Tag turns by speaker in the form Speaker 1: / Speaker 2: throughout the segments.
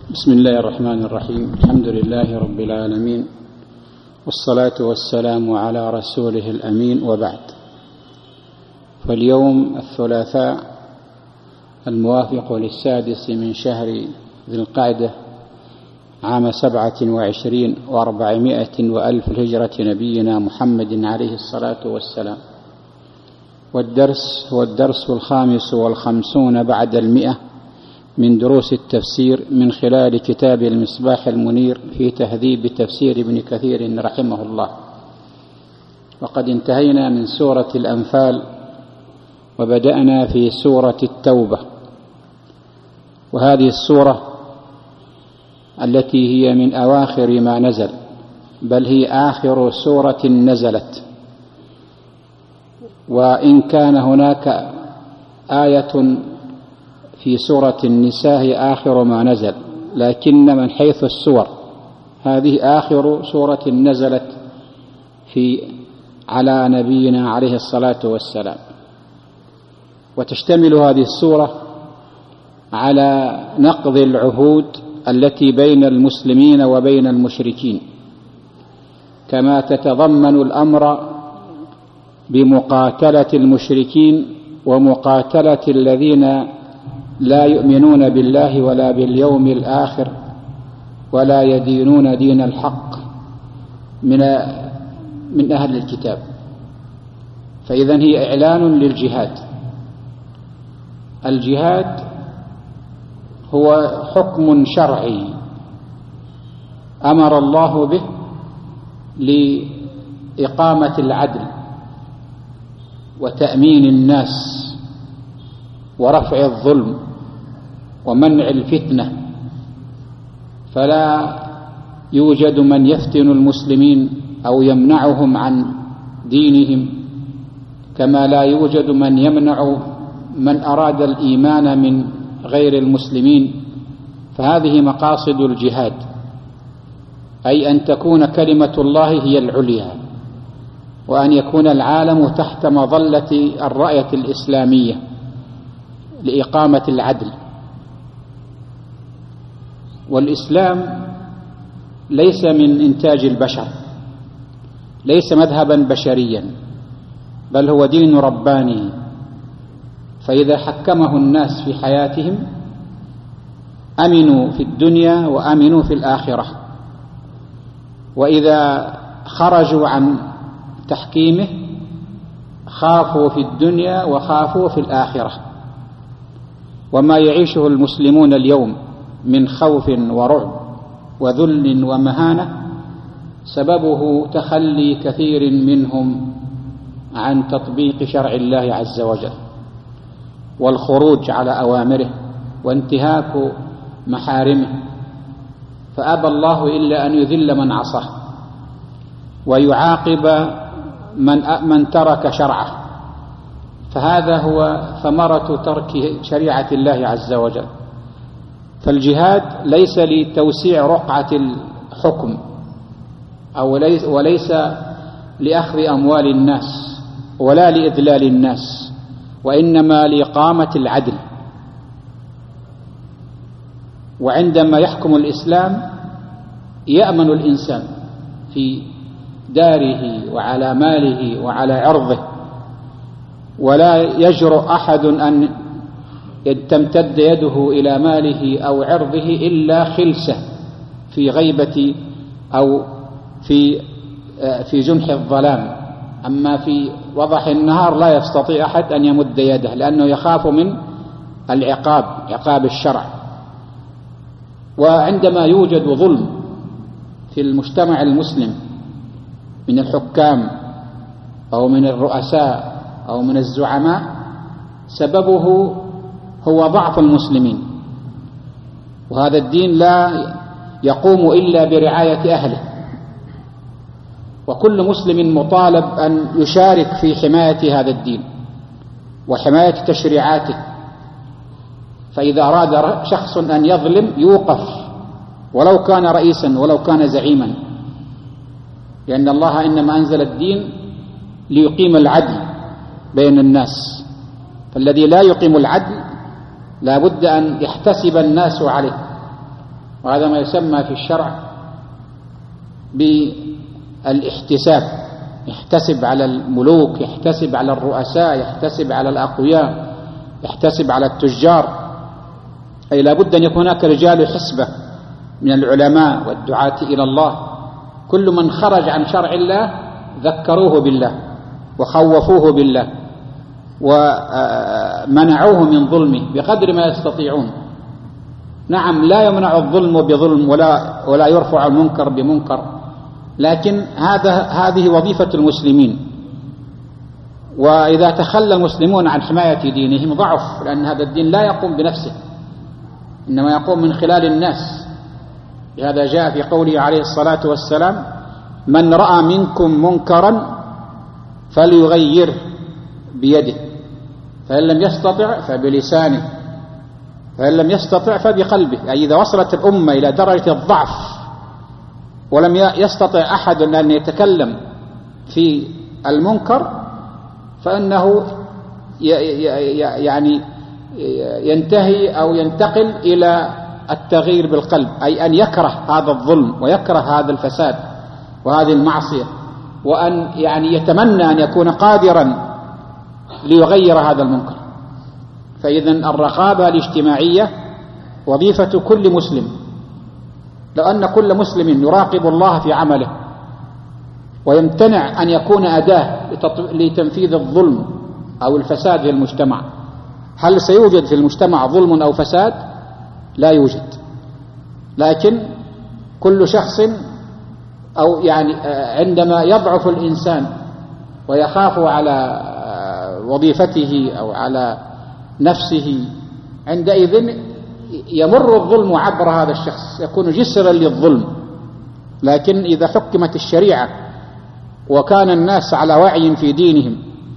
Speaker 1: بسم الله الرحمن الرحيم. الحمد لله رب العالمين، والصلاة والسلام على رسوله الأمين، وبعد. فاليوم الثلاثاء الموافق للسادس من شهر ذي القعدة عام 27 و400 وألف الهجرة نبينا محمد عليه الصلاة والسلام، والدرس هو الدرس 55 بعد 100 من دروس التفسير من خلال كتاب المصباح المنير في تهذيب تفسير ابن كثير رحمه الله. وقد انتهينا من سورة الأنفال وبدأنا في سورة التوبة، وهذه السورة التي هي من أواخر ما نزل، بل هي آخر سورة نزلت. وإن كان هناك آية في سورة النساء هي آخر ما نزل، لكن من حيث السور هذه آخر سورة نزلت على نبينا عليه الصلاة والسلام. وتشتمل هذه السورة على نقض العهود التي بين المسلمين وبين المشركين، كما تتضمن الأمر بمقاتلة المشركين ومقاتلة الذين لا يؤمنون بالله ولا باليوم الآخر ولا يدينون دين الحق من أهل الكتاب. فإذن هي إعلان للجهاد. الجهاد هو حكم شرعي أمر الله به لإقامة العدل وتأمين الناس ورفع الظلم ومنع الفتنة، فلا يوجد من يفتن المسلمين أو يمنعهم عن دينهم، كما لا يوجد من يمنع من أراد الإيمان من غير المسلمين. فهذه مقاصد الجهاد، أي أن تكون كلمة الله هي العليا، وأن يكون العالم تحت مظلة الراية الإسلامية لإقامة العدل. والإسلام ليس من إنتاج البشر، ليس مذهبا بشريا، بل هو دين رباني. فإذا حكمه الناس في حياتهم أمنوا في الدنيا وأمنوا في الآخرة، وإذا خرجوا عن تحكيمه خافوا في الدنيا وخافوا في الآخرة. وما يعيشه المسلمون اليوم من خوف ورعب وذل ومهانة سببه تخلي كثير منهم عن تطبيق شرع الله عز وجل، والخروج على أوامره وانتهاك محارمه. فأبى الله إلا أن يذل من عصاه ويعاقب من ترك شرعه. فهذا هو ثمرة ترك شريعة الله عز وجل. فالجهاد ليس لتوسيع رقعة الحكم وليس لأخذ أموال الناس ولا لإذلال الناس، وإنما لإقامة العدل. وعندما يحكم الإسلام يأمن الإنسان في داره وعلى ماله وعلى عرضه، ولا يجرؤ أحد أن تمتد يده إلى ماله أو عرضه إلا خلسة في غيبة أو في جنح الظلام. أما في وضح النهار لا يستطيع أحد أن يمد يده، لأنه يخاف من العقاب، عقاب الشرع. وعندما يوجد ظلم في المجتمع المسلم من الحكام أو من الرؤساء أو من الزعماء، سببه هو ضعف المسلمين. وهذا الدين لا يقوم إلا برعاية أهله، وكل مسلم مطالب أن يشارك في حماية هذا الدين وحماية تشريعاته. فإذا أراد شخص أن يظلم يوقف، ولو كان رئيسا ولو كان زعيما، لأن الله إنما أنزل الدين ليقيم العدل بين الناس. فالذي لا يقيم العدل لا بد أن يحتسب الناس عليه، وهذا ما يسمى في الشرع بالاحتساب، يحتسب على الملوك، يحتسب على الرؤساء، يحتسب على الأقوياء، يحتسب على التجار. أي لا بد أن يكون هناك رجال حسبة من العلماء والدعاة إلى الله، كل من خرج عن شرع الله ذكروه بالله وخوفوه بالله ومنعوه من ظلمه بقدر ما يستطيعون. نعم، لا يمنع الظلم بظلم ولا يرفع المنكر بمنكر، لكن هذه وظيفة المسلمين. وإذا تخلى المسلمون عن حماية دينهم ضعف، لأن هذا الدين لا يقوم بنفسه، إنما يقوم من خلال الناس. لهذا جاء في قوله عليه الصلاة والسلام: من رأى منكم منكرا فليغيره بيده، فإن لم يستطع فبلسانه، فإن لم يستطع فبقلبه. أي إذا وصلت الأمة إلى درجة الضعف ولم يستطع أحد أن يتكلم في المنكر، فإنه يعني ينتهي أو ينتقل إلى التغيير بالقلب، أي أن يكره هذا الظلم ويكره هذا الفساد وهذه المعصية، وأن يعني يتمنى أن يكون قادرا ليغير هذا المنكر. فإذن الرقابة الاجتماعية وظيفة كل مسلم. لو أن كل مسلم يراقب الله في عمله ويمتنع أن يكون أداة لتنفيذ الظلم أو الفساد في المجتمع، هل سيوجد في المجتمع ظلم أو فساد؟ لا يوجد. لكن كل شخص أو يعني عندما يضعف الإنسان ويخاف على وظيفته أو على نفسه، عندئذ يمر الظلم عبر هذا الشخص، يكون جسرا للظلم. لكن إذا حكمت الشريعة وكان الناس على وعي في دينهم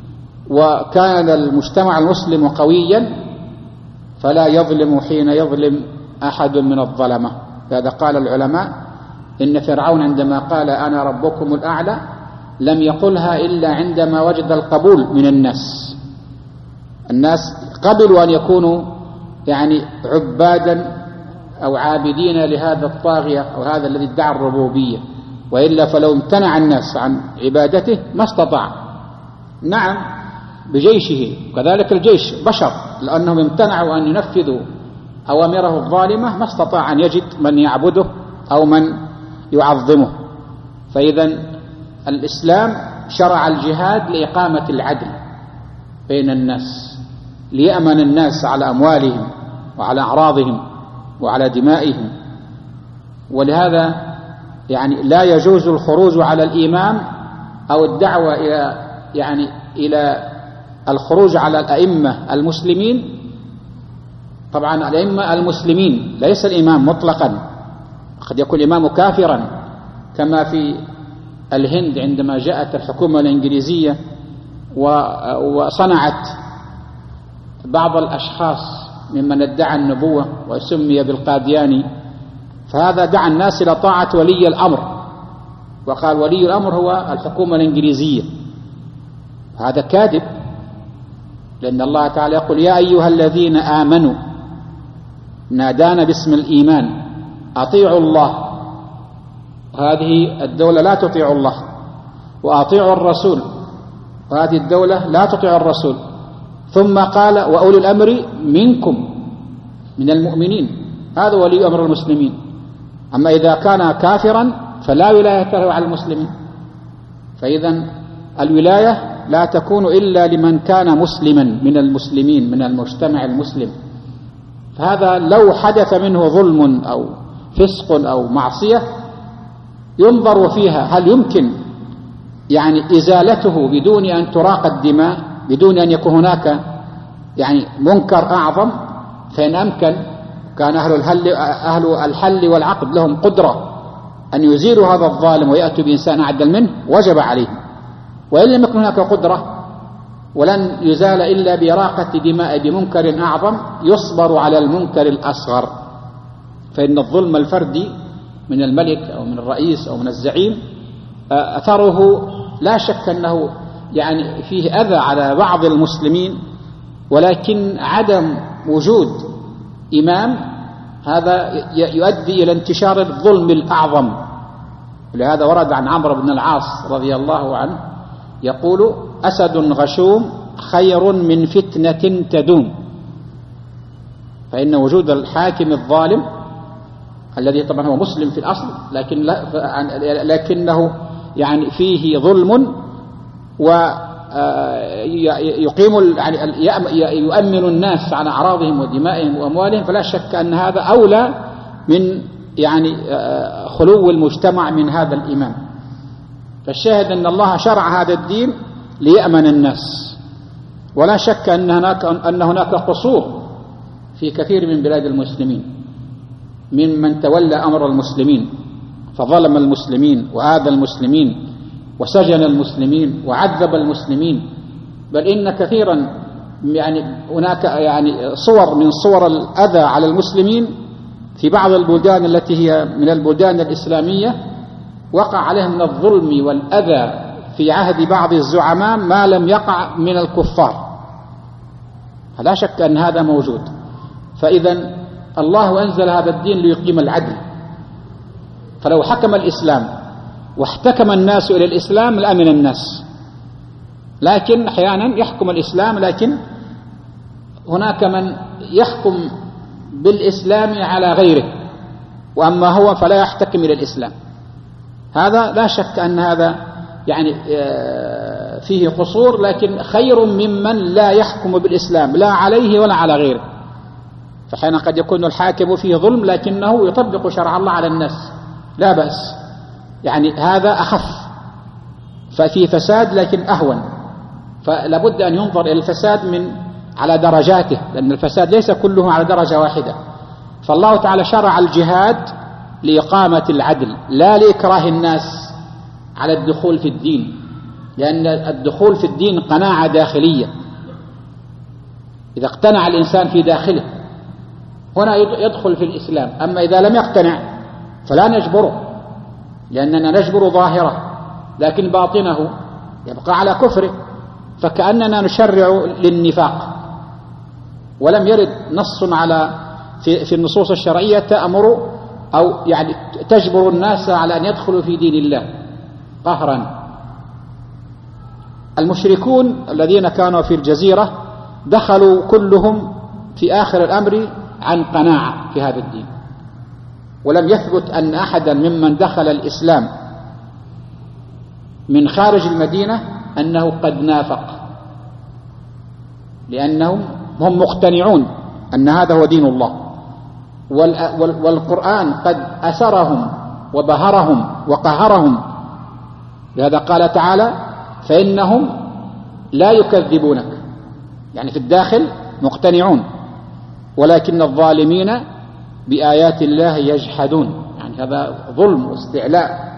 Speaker 1: وكان المجتمع المسلم قويا، فلا يظلم حين يظلم أحد من الظلمة. هذا قال العلماء إن فرعون عندما قال أنا ربكم الأعلى لم يقلها إلا عندما وجد القبول من الناس. الناس قبلوا أن يكونوا يعني عبادا أو عابدين لهذا الطاغية أو هذا الذي ادعى الربوبية، وإلا فلو امتنع الناس عن عبادته ما استطاع. نعم، بجيشه، وكذلك الجيش بشر، لأنهم امتنعوا أن ينفذوا أوامره الظالمة ما استطاع أن يجد من يعبده أو من يعظمه. فإذا الإسلام شرع الجهاد لإقامة العدل بين الناس، ليأمن الناس على أموالهم وعلى أعراضهم وعلى دمائهم. ولهذا يعني لا يجوز الخروج على الإمام أو الدعوة إلى الخروج على الأئمة المسلمين. طبعا الأئمة المسلمين ليس الإمام مطلقا، قد يكون الإمام كافرا، كما في الهند عندما جاءت الحكومة الإنجليزية وصنعت بعض الأشخاص ممن ادعى النبوة وسمي بالقادياني، فهذا دعا الناس إلى طاعة ولي الأمر، وقال ولي الأمر هو الحكومة الإنجليزية. هذا كاذب، لأن الله تعالى يقول يا أيها الذين آمنوا نادانا باسم الإيمان أطيعوا الله. هذه الدولة لا تطيع الله، وأطيعوا الرسول، وهذه الدولة لا تطيع الرسول. ثم قال وأولي الأمر منكم من المؤمنين، هذا ولي أمر المسلمين. أما إذا كان كافرا فلا ولاية له على المسلمين. فإذا الولاية لا تكون إلا لمن كان مسلما من المسلمين من المجتمع المسلم. فهذا لو حدث منه ظلم أو فسق أو معصية ينظر فيها هل يمكن يعني إزالته بدون أن تراق الدماء، بدون أن يكون هناك يعني منكر أعظم. فإن أمكن كان أهل الحل والعقد لهم قدرة أن يزيلوا هذا الظالم ويأتوا بإنسان أعدل منه وجب عليهم. وإن لم يكن هناك قدرة ولن يزال إلا بإراقة دماء بمنكر أعظم، يصبر على المنكر الأصغر. فإن الظلم الفردي من الملك أو من الرئيس أو من الزعيم أثره لا شك أنه يعني فيه أذى على بعض المسلمين، ولكن عدم وجود إمام هذا يؤدي إلى انتشار الظلم الأعظم. لهذا ورد عن عمرو بن العاص رضي الله عنه يقول: أسد غشوم خير من فتنة تدوم. فإن وجود الحاكم الظالم الذي طبعا هو مسلم في الأصل لكنه يعني فيه ظلم ويقيم يؤمن الناس على أعراضهم ودمائهم وأموالهم، فلا شك أن هذا أولى من يعني خلو المجتمع من هذا الإمام. فالشاهد أن الله شرع هذا الدين ليأمن الناس، ولا شك أن هناك قصور في كثير من بلاد المسلمين ممن تولى أمر المسلمين فظلم المسلمين وآذى المسلمين وسجن المسلمين وعذب المسلمين، بل إن كثيرا يعني هناك يعني صور من صور الأذى على المسلمين في بعض البلدان التي هي من البلدان الإسلامية وقع عليهم من الظلم والأذى في عهد بعض الزعماء ما لم يقع من الكفار. فلا شك أن هذا موجود. فإذا الله أنزل هذا الدين ليقيم العدل، فلو حكم الإسلام واحتكم الناس إلى الإسلام لأمن الناس، لكن أحيانا يحكم الإسلام لكن هناك من يحكم بالإسلام على غيره، وأما هو فلا يحتكم إلى الإسلام. هذا لا شك أن هذا يعني فيه قصور، لكن خير ممن لا يحكم بالإسلام لا عليه ولا على غيره. فحين قد يكون الحاكم فيه ظلم لكنه يطبق شرع الله على الناس لا بأس، يعني هذا أخف، ففي فساد لكن أهون. فلا بد أن ينظر إلى الفساد على درجاته، لأن الفساد ليس كله على درجة واحدة. فالله تعالى شرع الجهاد لإقامة العدل لا لإكراه الناس على الدخول في الدين، لأن الدخول في الدين قناعة داخلية. إذا اقتنع الإنسان في داخله هنا يدخل في الإسلام، أما إذا لم يقتنع فلا نجبره، لأننا نجبر ظاهره لكن باطنه يبقى على كفره، فكأننا نشرع للنفاق. ولم يرد نص في النصوص الشرعية تأمر أو يعني تجبر الناس على أن يدخلوا في دين الله قهرا. المشركون الذين كانوا في الجزيرة دخلوا كلهم في آخر الأمر عن قناعة في هذا الدين، ولم يثبت أن أحدا ممن دخل الإسلام من خارج المدينة أنه قد نافق، لأنهم هم مقتنعون أن هذا هو دين الله، والقرآن قد أسرهم وبهرهم وقهرهم. لهذا قال تعالى: فإنهم لا يكذبونك، يعني في الداخل مقتنعون، ولكن الظالمين بآيات الله يجحدون، يعني هذا ظلم واستعلاء.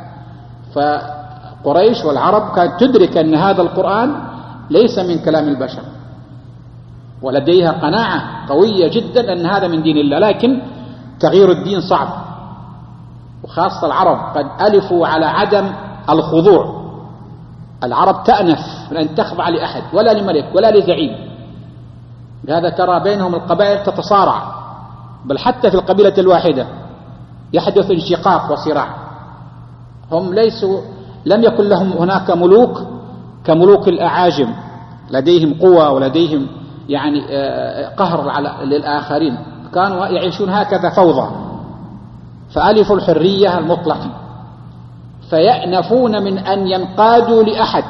Speaker 1: فقريش والعرب كانت تدرك أن هذا القرآن ليس من كلام البشر، ولديها قناعة قوية جدا أن هذا من دين الله، لكن تغيير الدين صعب، وخاصة العرب قد ألفوا على عدم الخضوع. العرب تأنف من أن تخضع لأحد ولا لملك ولا لزعيم. لهذا ترى بينهم القبائل تتصارع، بل حتى في القبيلة الواحدة يحدث انشقاق وصراع. هم لم يكن لهم هناك ملوك كملوك الأعاجم، لديهم قوة ولديهم يعني قهر للآخرين، كانوا يعيشون هكذا فوضى، فألفوا الحرية المطلقة، فيأنفون من أن ينقادوا لأحد،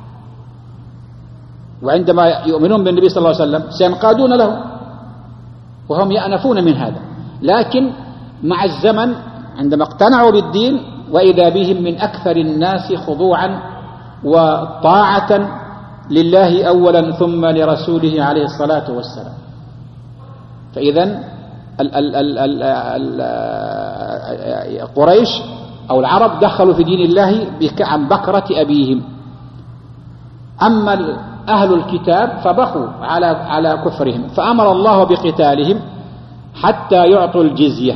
Speaker 1: وعندما يؤمنون بالنبي صلى الله عليه وسلم سينقادون له، وهم يأنفون من هذا. لكن مع الزمن عندما اقتنعوا بالدين وإذا بهم من أكثر الناس خضوعا وطاعة لله أولا ثم لرسوله عليه الصلاة والسلام. فإذا قريش أو العرب دخلوا في دين الله عن بكرة أبيهم. أما أهل الكتاب فبقوا على كفرهم، فأمر الله بقتالهم حتى يعطوا الجزية.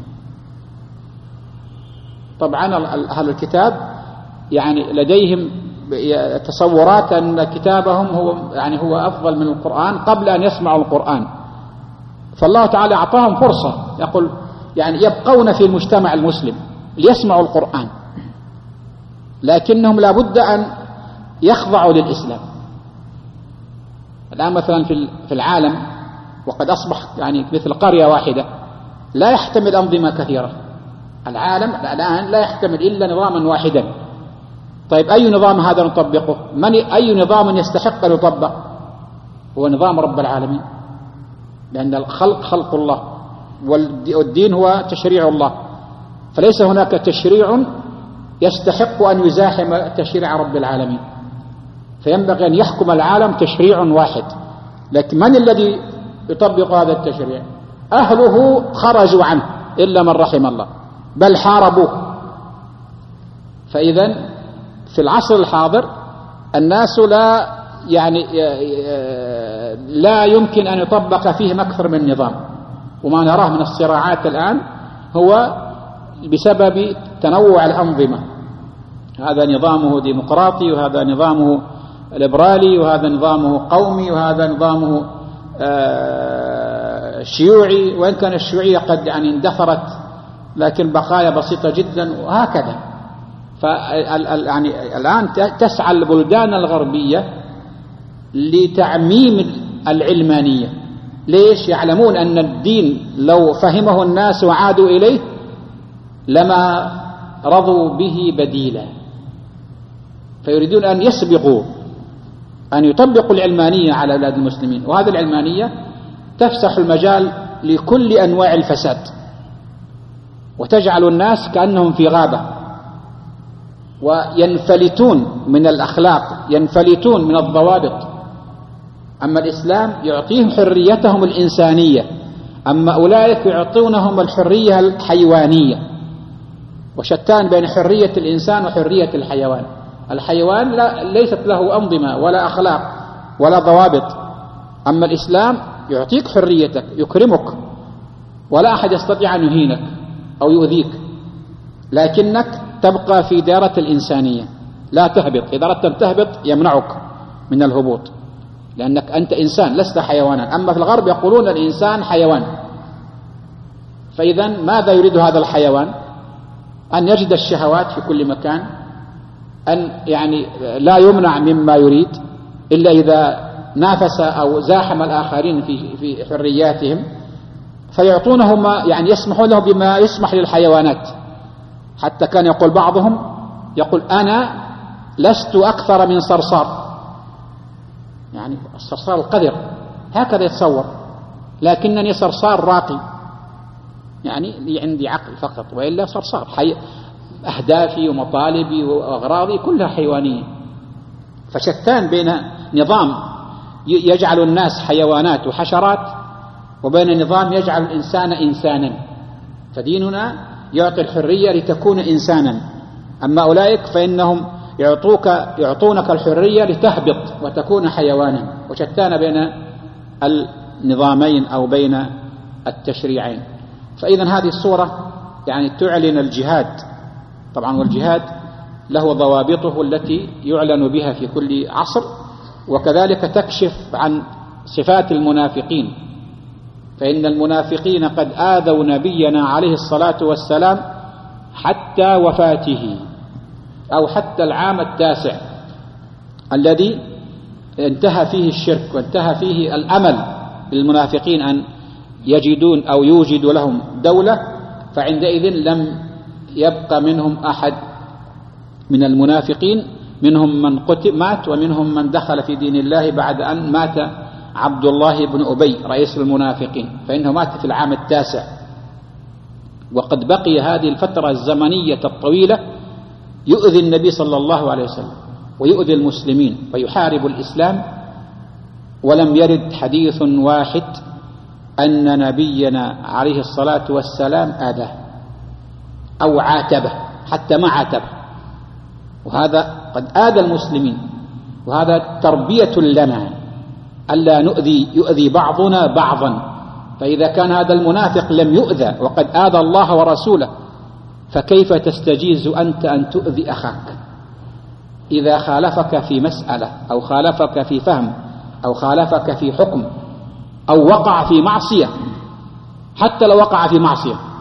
Speaker 1: طبعا أهل الكتاب يعني لديهم تصورات أن كتابهم هو أفضل من القرآن قبل أن يسمعوا القرآن، فالله تعالى أعطاهم فرصة، يقول: يعني يبقون في المجتمع المسلم ليسمعوا القرآن، لكنهم لا بد أن يخضعوا للإسلام. الآن مثلا في العالم وقد أصبح يعني مثل قرية واحدة لا يحتمل أنظمة كثيرة. العالم الآن لا يحتمل إلا نظاما واحدا. طيب أي نظام هذا نطبقه؟ أي نظام يستحق أن يطبق؟ هو نظام رب العالمين، لأن الخلق خلق الله والدين هو تشريع الله، فليس هناك تشريع يستحق أن يزاحم تشريع رب العالمين، فينبغي أن يحكم العالم تشريع واحد. لكن من الذي يطبق هذا التشريع؟ أهله خرجوا عنه إلا من رحم الله، بل حاربوه. فإذا في العصر الحاضر الناس لا يمكن أن يطبق فيهم أكثر من نظام، وما نراه من الصراعات الآن هو بسبب تنوع الأنظمة. هذا نظامه ديمقراطي، وهذا نظامه ليبرالي، وهذا نظامه قومي، وهذا نظامه شيوعي، وإن كان الشيوعية قد اندثرت لكن بقايا بسيطة جدا، وهكذا. الآن تسعى البلدان الغربية لتعميم العلمانية. ليش؟ يعلمون أن الدين لو فهمه الناس وعادوا إليه لما رضوا به بديلا، فيريدون أن يسبقوا أن يطبقوا العلمانية على بلاد المسلمين. وهذه العلمانية تفسح المجال لكل أنواع الفساد، وتجعل الناس كأنهم في غابة، وينفلتون من الأخلاق، ينفلتون من الضوابط. أما الإسلام يعطيهم حريتهم الإنسانية، أما أولئك يعطونهم الحرية الحيوانية. وشتان بين حرية الإنسان وحرية الحيوان. الحيوان ليست له أنظمة ولا أخلاق ولا ضوابط، أما الإسلام يعطيك حريتك، يكرمك، ولا أحد يستطيع أن يهينك أو يؤذيك، لكنك تبقى في دائرة الإنسانية، لا تهبط. إذا أردت أن تهبط يمنعك من الهبوط، لأنك أنت إنسان لست حيوانا. أما في الغرب يقولون الإنسان حيوان. فإذا ماذا يريد هذا الحيوان؟ أن يجد الشهوات في كل مكان، أن لا يمنع مما يريد إلا إذا نافس أو زاحم الآخرين في حرياتهم، فيعطونه يسمحون له بما يسمح للحيوانات. حتى كان يقول بعضهم أنا لست أكثر من صرصار، الصرصار القذر هكذا يتصور، لكنني صرصار راقي، لي عندي عقل فقط، وإلا صرصار أهدافي ومطالبي وأغراضي كلها حيوانية. فشتان بين نظام يجعل الناس حيوانات وحشرات، وبين نظام يجعل الإنسان إنسانا. فديننا يعطي الحرية لتكون إنسانا، أما أولئك فإنهم يعطونك الحرية لتهبط وتكون حيوانا. وشتان بين النظامين أو بين التشريعين. فإذا هذه الصورة تعلن الجهاد طبعا، والجهاد له ضوابطه التي يعلن بها في كل عصر، وكذلك تكشف عن صفات المنافقين. فإن المنافقين قد آذوا نبينا عليه الصلاة والسلام حتى وفاته، أو حتى العام 9 الذي انتهى فيه الشرك وانتهى فيه الأمل للمنافقين أن يجدون أو يوجد لهم دولة. فعندئذ لم يبقى منهم أحد من المنافقين، منهم من مات، ومنهم من دخل في دين الله بعد أن مات عبد الله بن أبي رئيس المنافقين، فإنه مات في العام 9. وقد بقي هذه الفترة الزمنية الطويلة يؤذي النبي صلى الله عليه وسلم ويؤذي المسلمين ويحارب الإسلام، ولم يرد حديث واحد أن نبينا عليه الصلاة والسلام آذاه أو عاتبه، حتى ما عاتبه. وهذا قد آذى المسلمين، وهذا تربية لنا ألا يؤذي بعضنا بعضا. فإذا كان هذا المنافق لم يؤذى وقد آذى الله ورسوله، فكيف تستجيز أنت أن تؤذي أخاك إذا خالفك في مسألة أو خالفك في فهم أو خالفك في حكم أو وقع في معصية؟ حتى لو وقع في معصية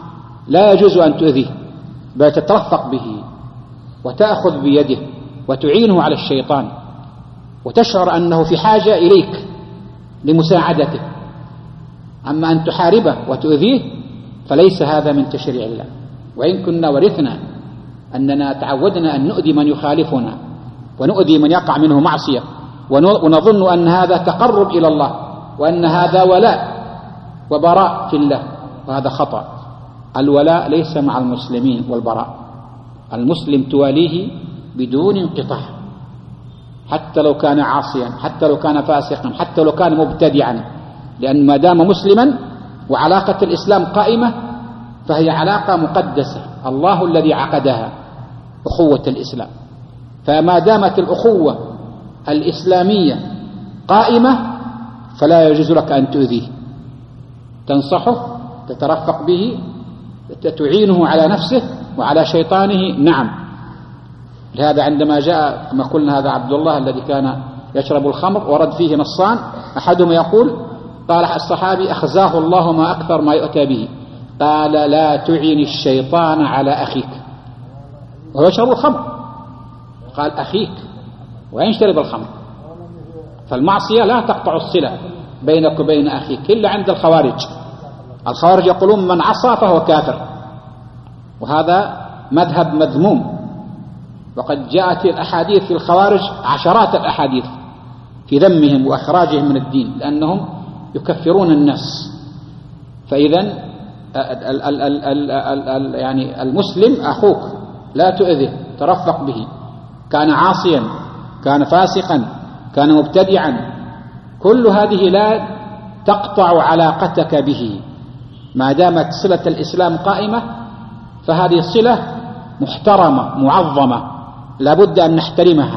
Speaker 1: لا يجوز أن تؤذيه، بل تترفق به وتأخذ بيده وتعينه على الشيطان، وتشعر أنه في حاجة إليك لمساعدته. أما أن تحاربه وتؤذيه فليس هذا من تشريع الله. وإن كنا ورثنا أننا تعودنا أن نؤذي من يخالفنا ونؤذي من يقع منه معصية، ونظن أن هذا تقرب إلى الله وأن هذا ولاء وبراء في الله، وهذا خطأ. الولاء ليس مع المسلمين والبراء. المسلم تواليه بدون انقطاع، حتى لو كان عاصيا، حتى لو كان فاسقا، حتى لو كان مبتدعا، لأن ما دام مسلما وعلاقة الإسلام قائمة فهي علاقة مقدسة، الله الذي عقدها، أخوة الإسلام. فما دامت الأخوة الإسلامية قائمة فلا يجوز لك أن تؤذيه، تنصحه، تترفق به، تعينه على نفسه وعلى شيطانه. نعم. لهذا عندما جاء كما قلنا هذا عبد الله الذي كان يشرب الخمر ورد فيه نصان، أحدهما يقول، قال الصحابي: أخزاه الله ما أكثر ما يؤتى به، قال: لا تعين الشيطان على أخيك. وهو يشرب الخمر، قال أخيك، وين شرب الخمر؟ فالمعصية لا تقطع الصلة بينك وبين أخيك إلا عند الخوارج. الخوارج يقولون من عصى فهو كافر، وهذا مذهب مذموم، وقد جاءت الأحاديث في الخوارج عشرات الأحاديث في ذمهم وإخراجهم من الدين، لأنهم يكفرون الناس. فإذا يعني المسلم أخوك، لا تؤذه، ترفق به، كان عاصيا، كان فاسقا، كان مبتدعا، كل هذه لا تقطع علاقتك به ما دامت صلة الإسلام قائمة، فهذه صلة محترمة معظمة لا بد أن نحترمها.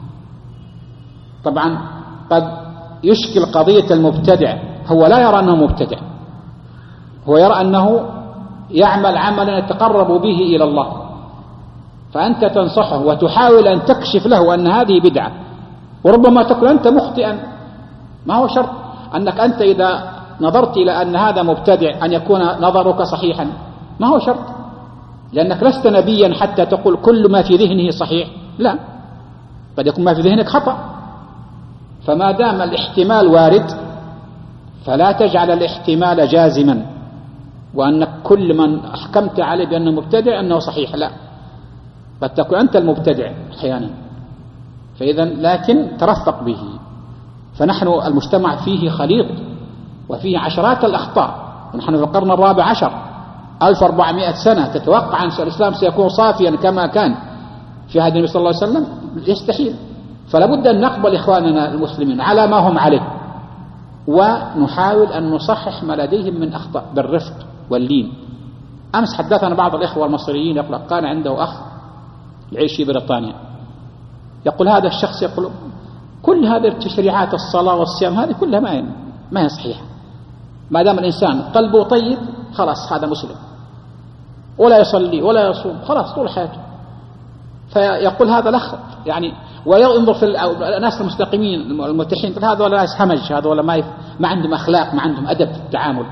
Speaker 1: طبعا قد يشكل قضية المبتدع، هو لا يرى أنه مبتدع، هو يرى أنه يعمل عملا يتقرب به إلى الله، فأنت تنصحه وتحاول أن تكشف له أن هذه بدعة، وربما تكون أنت مخطئا. ما هو شرط أنك أنت إذا نظرت إلى أن هذا مبتدع أن يكون نظرك صحيحا، ما هو شرط، لأنك لست نبيا حتى تقول كل ما في ذهنه صحيح، لا، قد يكون ما في ذهنك خطأ. فما دام الاحتمال وارد فلا تجعل الاحتمال جازما، وأنك كل من أحكمت عليه بأنه مبتدع أنه صحيح، لا، قد تكون أنت المبتدع أحيانا. فإذا لكن ترفق به. فنحن المجتمع فيه خليط وفيه عشرات الأخطاء، ونحن في القرن 14، 1400 سنة. تتوقع أن الإسلام سيكون صافيا كما كان في عهد النبي صلى الله عليه وسلم؟ يستحيل. فلا بد أن نقبل إخواننا المسلمين على ما هم عليه، ونحاول أن نصحح ما لديهم من أخطاء بالرفق واللين. أمس حدثنا بعض الإخوة المصريين يقول كان عنده أخ يعيش في بريطانيا، يقول هذا الشخص يقول كل هذه التشريعات الصلاة والصيام هذه كلها ما هي صحيحة. ما دام الإنسان قلبه طيب خلاص هذا مسلم، ولا يصلي ولا يصوم خلاص طول حياته. فيقول هذا الأخ يعني، وينظر في الناس المستقيمين المتحين، هذا ولا ناس همج، هذا ولا ما عندهم أخلاق، ما عندهم أدب في التعامل،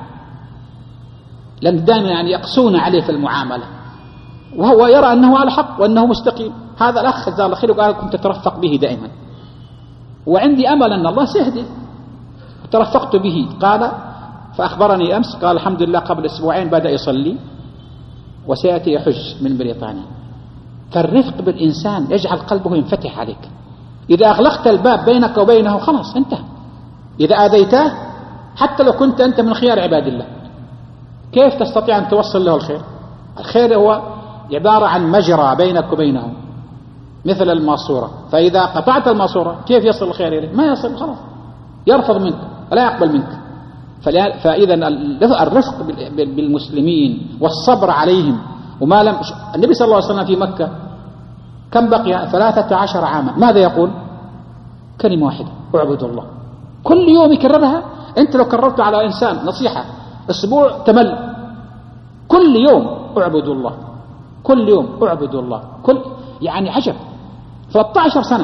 Speaker 1: لأن دائما يعني يقسون عليه في المعاملة، وهو يرى أنه على حق وأنه مستقيم. هذا الأخ جزاه الله خير وقال كنت تترفق به دائما، وعندي أمل أن الله سيهدي. ترفقت به، قال فأخبرني أمس قال الحمد لله قبل أسبوعين بدأ يصلي وسيأتي يحج من بريطانيا. فالرفق بالإنسان يجعل قلبه ينفتح عليك. إذا أغلقت الباب بينك وبينه خلاص انتهى. إذا آذيته حتى لو كنت أنت من خيار عباد الله، كيف تستطيع أن توصل له الخير؟ الخير هو عبارة عن مجرى بينك وبينه مثل الماسورة، فإذا قطعت الماسورة كيف يصل الخير إليه؟ ما يصل، خلاص يرفض منك ولا يقبل منك. فإذا الرفق بالمسلمين والصبر عليهم. وما لم النبي صلى الله عليه وسلم في مكة كم بقي؟ 13 عاما. ماذا يقول؟ كلمة واحدة: اعبدوا الله. كل يوم يكررها. أنت لو كررت على إنسان نصيحة أسبوع تمل. كل يوم اعبدوا الله، كل يوم اعبدوا الله، يعني عجب. 13 سنة،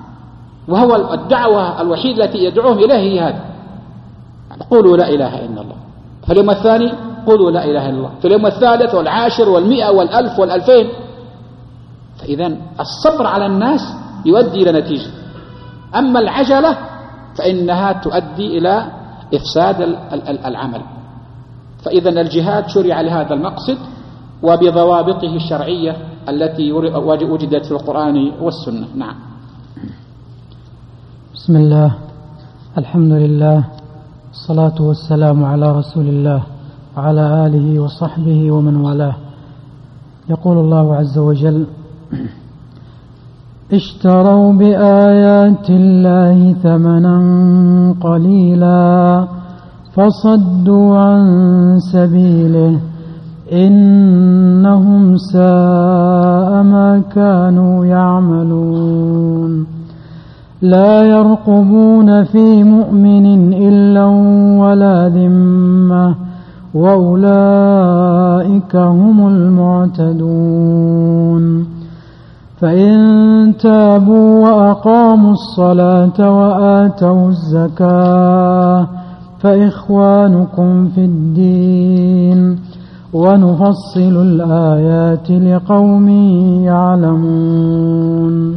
Speaker 1: وهو الدعوة الوحيدة التي يدعوهم إليه هي هذا: قولوا لا إله إلا الله. فاليوم الثاني قولوا لا إله إلا الله، في اليوم 3 والعاشر 100 و1000 و2000. فإذا الصبر على الناس يؤدي إلى نتيجة، أما العجلة فإنها تؤدي إلى إفساد العمل. فإذا الجهاد شرع لهذا المقصد وبضوابطه الشرعية التي وجدت في القرآن والسنة. نعم.
Speaker 2: بسم الله، الحمد لله، الصلاة والسلام على رسول الله وعلى آله وصحبه ومن والاه. يقول الله عز وجل: اشتروا بآيات الله ثمنا قليلا فصدوا عن سبيله إنهم ساء ما كانوا يعملون. لا يرقبون في مؤمن إلا ولا ذمة وأولئك هم المعتدون. فإن تابوا وأقاموا الصلاة وآتوا الزكاة فإخوانكم في الدين ونفصل الآيات لقوم يعلمون.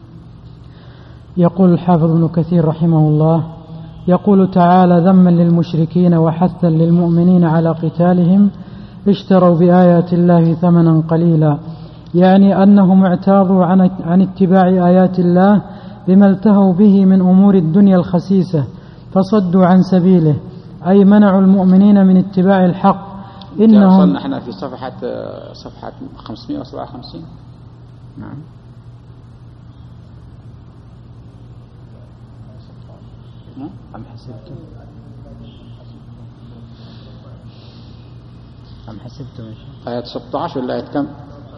Speaker 2: يقول الحافظ ابن كثير رحمه الله: يقول تعالى ذما للمشركين وحثا للمؤمنين على قتالهم: اشتروا بآيات الله ثمنا قليلا، يعني أنهم اعتاضوا عن اتباع آيات الله بما التهوا به من أمور الدنيا الخسيسة فصدوا عن سبيله، أي منعوا المؤمنين من اتباع الحق.
Speaker 1: إنهم وصلنا احنا في صفحة 557. نعم.
Speaker 2: أم حسبتم
Speaker 1: آية 16 ولا آية كم؟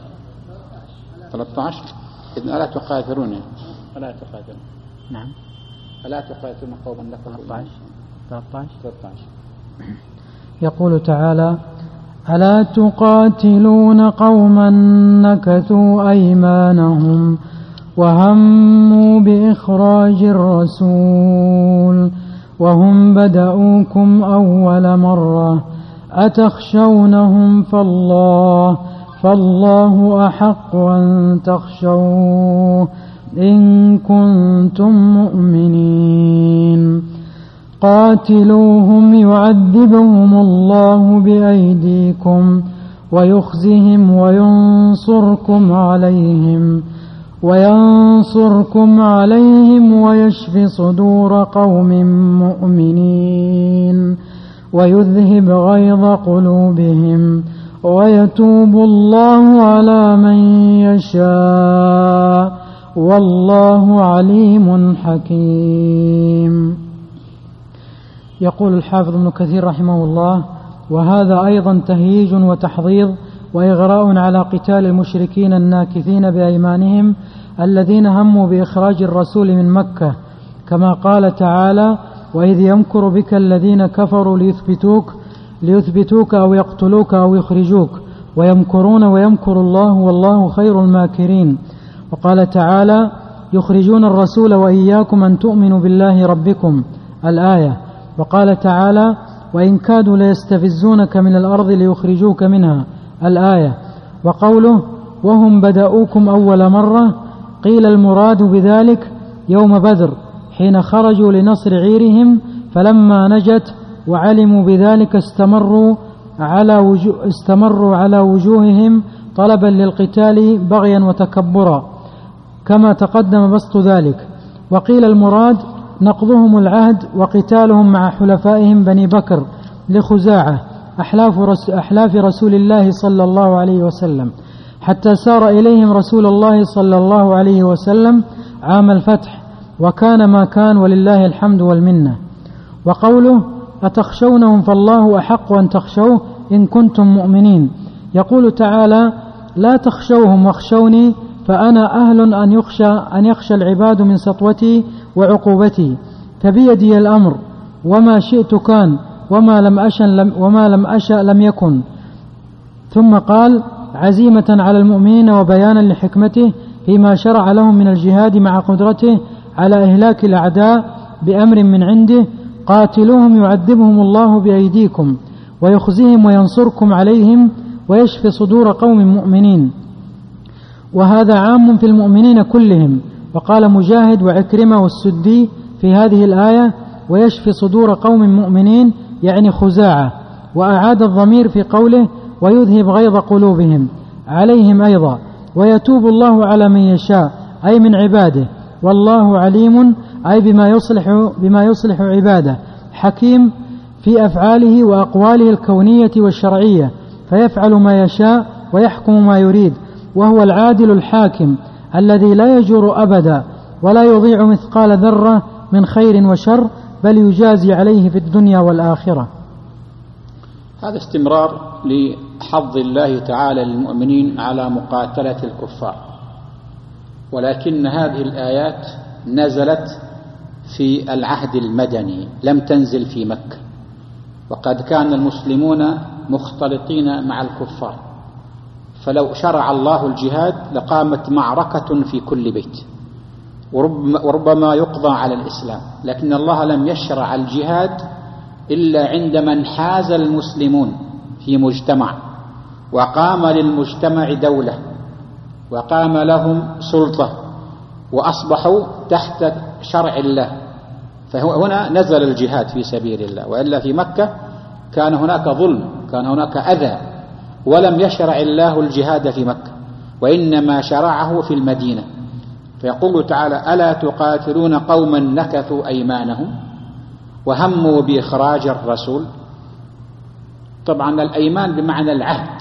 Speaker 1: 13. إذن ألا تقاتلون، ألا تقاتلون.
Speaker 2: نعم.
Speaker 1: ألا تقاتلون قوما لكم 13.
Speaker 2: يقول تعالى: ألا تقاتلون قوما نكثوا أيمانهم وهموا بإخراج الرسول وهم بدأوكم أول مرة أتخشونهم فالله أحق أن تخشوه إن كنتم مؤمنين. قاتلوهم يعذبهم الله بأيديكم ويخزهم وينصركم عليهم ويشف صدور قوم مؤمنين ويذهب غيظ قلوبهم ويتوب الله على من يشاء والله عليم حكيم. يقول الحافظ ابن كثير رحمه الله: وهذا أيضا تهييج وتحضيض وإغراء على قتال المشركين الناكثين بأيمانهم الذين هموا بإخراج الرسول من مكة، كما قال تعالى: وإذ يمكر بك الذين كفروا ليثبتوك أو يقتلوك أو يخرجوك ويمكرون ويمكر الله والله خير الماكرين. وقال تعالى: يخرجون الرسول وإياكم أن تؤمنوا بالله ربكم، الآية. وقال تعالى: وإن كادوا ليستفزونك من الأرض ليخرجوك منها، الآية. وقوله: وهم بدأوكم أول مرة، قيل المراد بذلك يوم بدر حين خرجوا لنصر عيرهم، فلما نجت وعلموا بذلك استمروا على وجوههم طلبا للقتال بغيا وتكبرا، كما تقدم بسط ذلك. وقيل المراد نقضهم العهد وقتالهم مع حلفائهم بني بكر لخزاعة أحلاف رسول الله صلى الله عليه وسلم، حتى سار إليهم رسول الله صلى الله عليه وسلم عام الفتح، وكان ما كان ولله الحمد والمنة. وقوله: أتخشونهم فالله أحق أن تخشوه إن كنتم مؤمنين. يقول تعالى: لا تخشوهم واخشوني فأنا أهل أن يخشى العباد من سطوتي وعقوبتي، فبيدي الأمر وما شئت كان وما لم أشأ لم يكن. ثم قال: عزيمة على المؤمنين وبيانا لحكمته فيما شرع لهم من الجهاد مع قدرته على إهلاك الأعداء بأمر من عنده: قاتلوهم يعذبهم الله بأيديكم ويخزيهم وينصركم عليهم ويشفي صدور قوم مؤمنين. وهذا عام في المؤمنين كلهم. وقال مجاهد وعكرمة والسدي في هذه الآية: ويشفي صدور قوم مؤمنين، يعني خزاعة. وأعاد الضمير في قوله: ويذهب غيظ قلوبهم، عليهم أيضا. ويتوب الله على من يشاء، أي من عباده. والله عليم، أي بما يصلح عباده. حكيم في أفعاله وأقواله الكونية والشرعية، فيفعل ما يشاء ويحكم ما يريد. وهو العادل الحاكم الذي لا يجور أبدا ولا يضيع مثقال ذرة من خير وشر، بل يجازي عليه في الدنيا والآخرة.
Speaker 1: هذا استمرار لحظ الله تعالى للمؤمنين على مقاتلة الكفار، ولكن هذه الآيات نزلت في العهد المدني، لم تنزل في مكة، وقد كان المسلمون مختلطين مع الكفار، فلو شرع الله الجهاد لقامت معركة في كل بيت، وربما يقضى على الإسلام. لكن الله لم يشرع الجهاد إلا عندما انحاز المسلمون في مجتمع، وقام للمجتمع دولة، وقام لهم سلطة، وأصبحوا تحت شرع الله، فهنا نزل الجهاد في سبيل الله. وإلا في مكة كان هناك ظلم، كان هناك أذى، ولم يشرع الله الجهاد في مكة، وإنما شرعه في المدينة. فيقول تعالى: ألا تقاتلون قوما نكثوا أيمانهم وهموا بإخراج الرسول. طبعا الأيمان بمعنى العهد،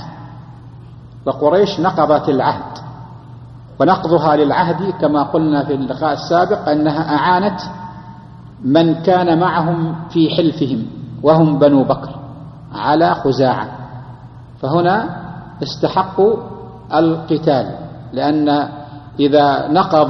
Speaker 1: وقريش نقضت العهد، ونقضها للعهد كما قلنا في اللقاء السابق أنها أعانت من كان معهم في حلفهم وهم بنو بكر على خزاعة، فهنا استحقوا القتال، لأن إذا نقض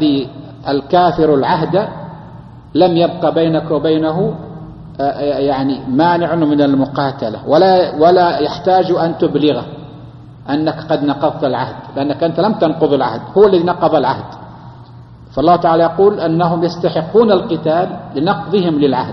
Speaker 1: الكافر العهد لم يبق بينك وبينه يعني مانع من المقاتلة، ولا يحتاج أن تبلغه أنك قد نقضت العهد، لأنك أنت لم تنقض العهد، هو الذي نقض العهد. فالله تعالى يقول أنهم يستحقون القتال لنقضهم للعهد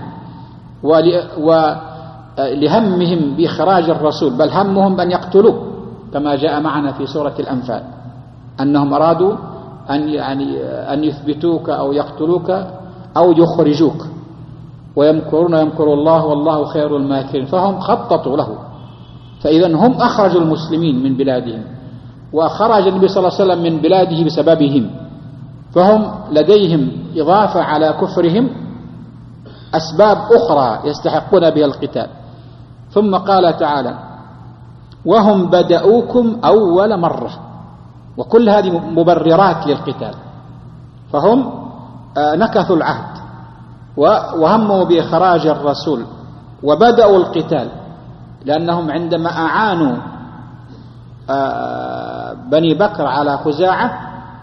Speaker 1: ولهمهم بإخراج الرسول، بل همهم أن يقتلوه كما جاء معنا في سورة الأنفال، أنهم أرادوا أن يثبتوك أو يقتلوك أو يخرجوك، ويمكرون يمكر الله والله خير الماكرين، فهم خططوا له. فإذا هم أخرجوا المسلمين من بلادهم، وخرج النبي صلى الله عليه وسلم من بلاده بسببهم، فهم لديهم إضافة على كفرهم أسباب أخرى يستحقون بها القتال. ثم قال تعالى: وهم بدأوكم أول مرة، وكل هذه مبررات للقتال. فهم نكثوا العهد وهموا بإخراج الرسول وبدأوا القتال، لأنهم عندما أعانوا بني بكر على خزاعة،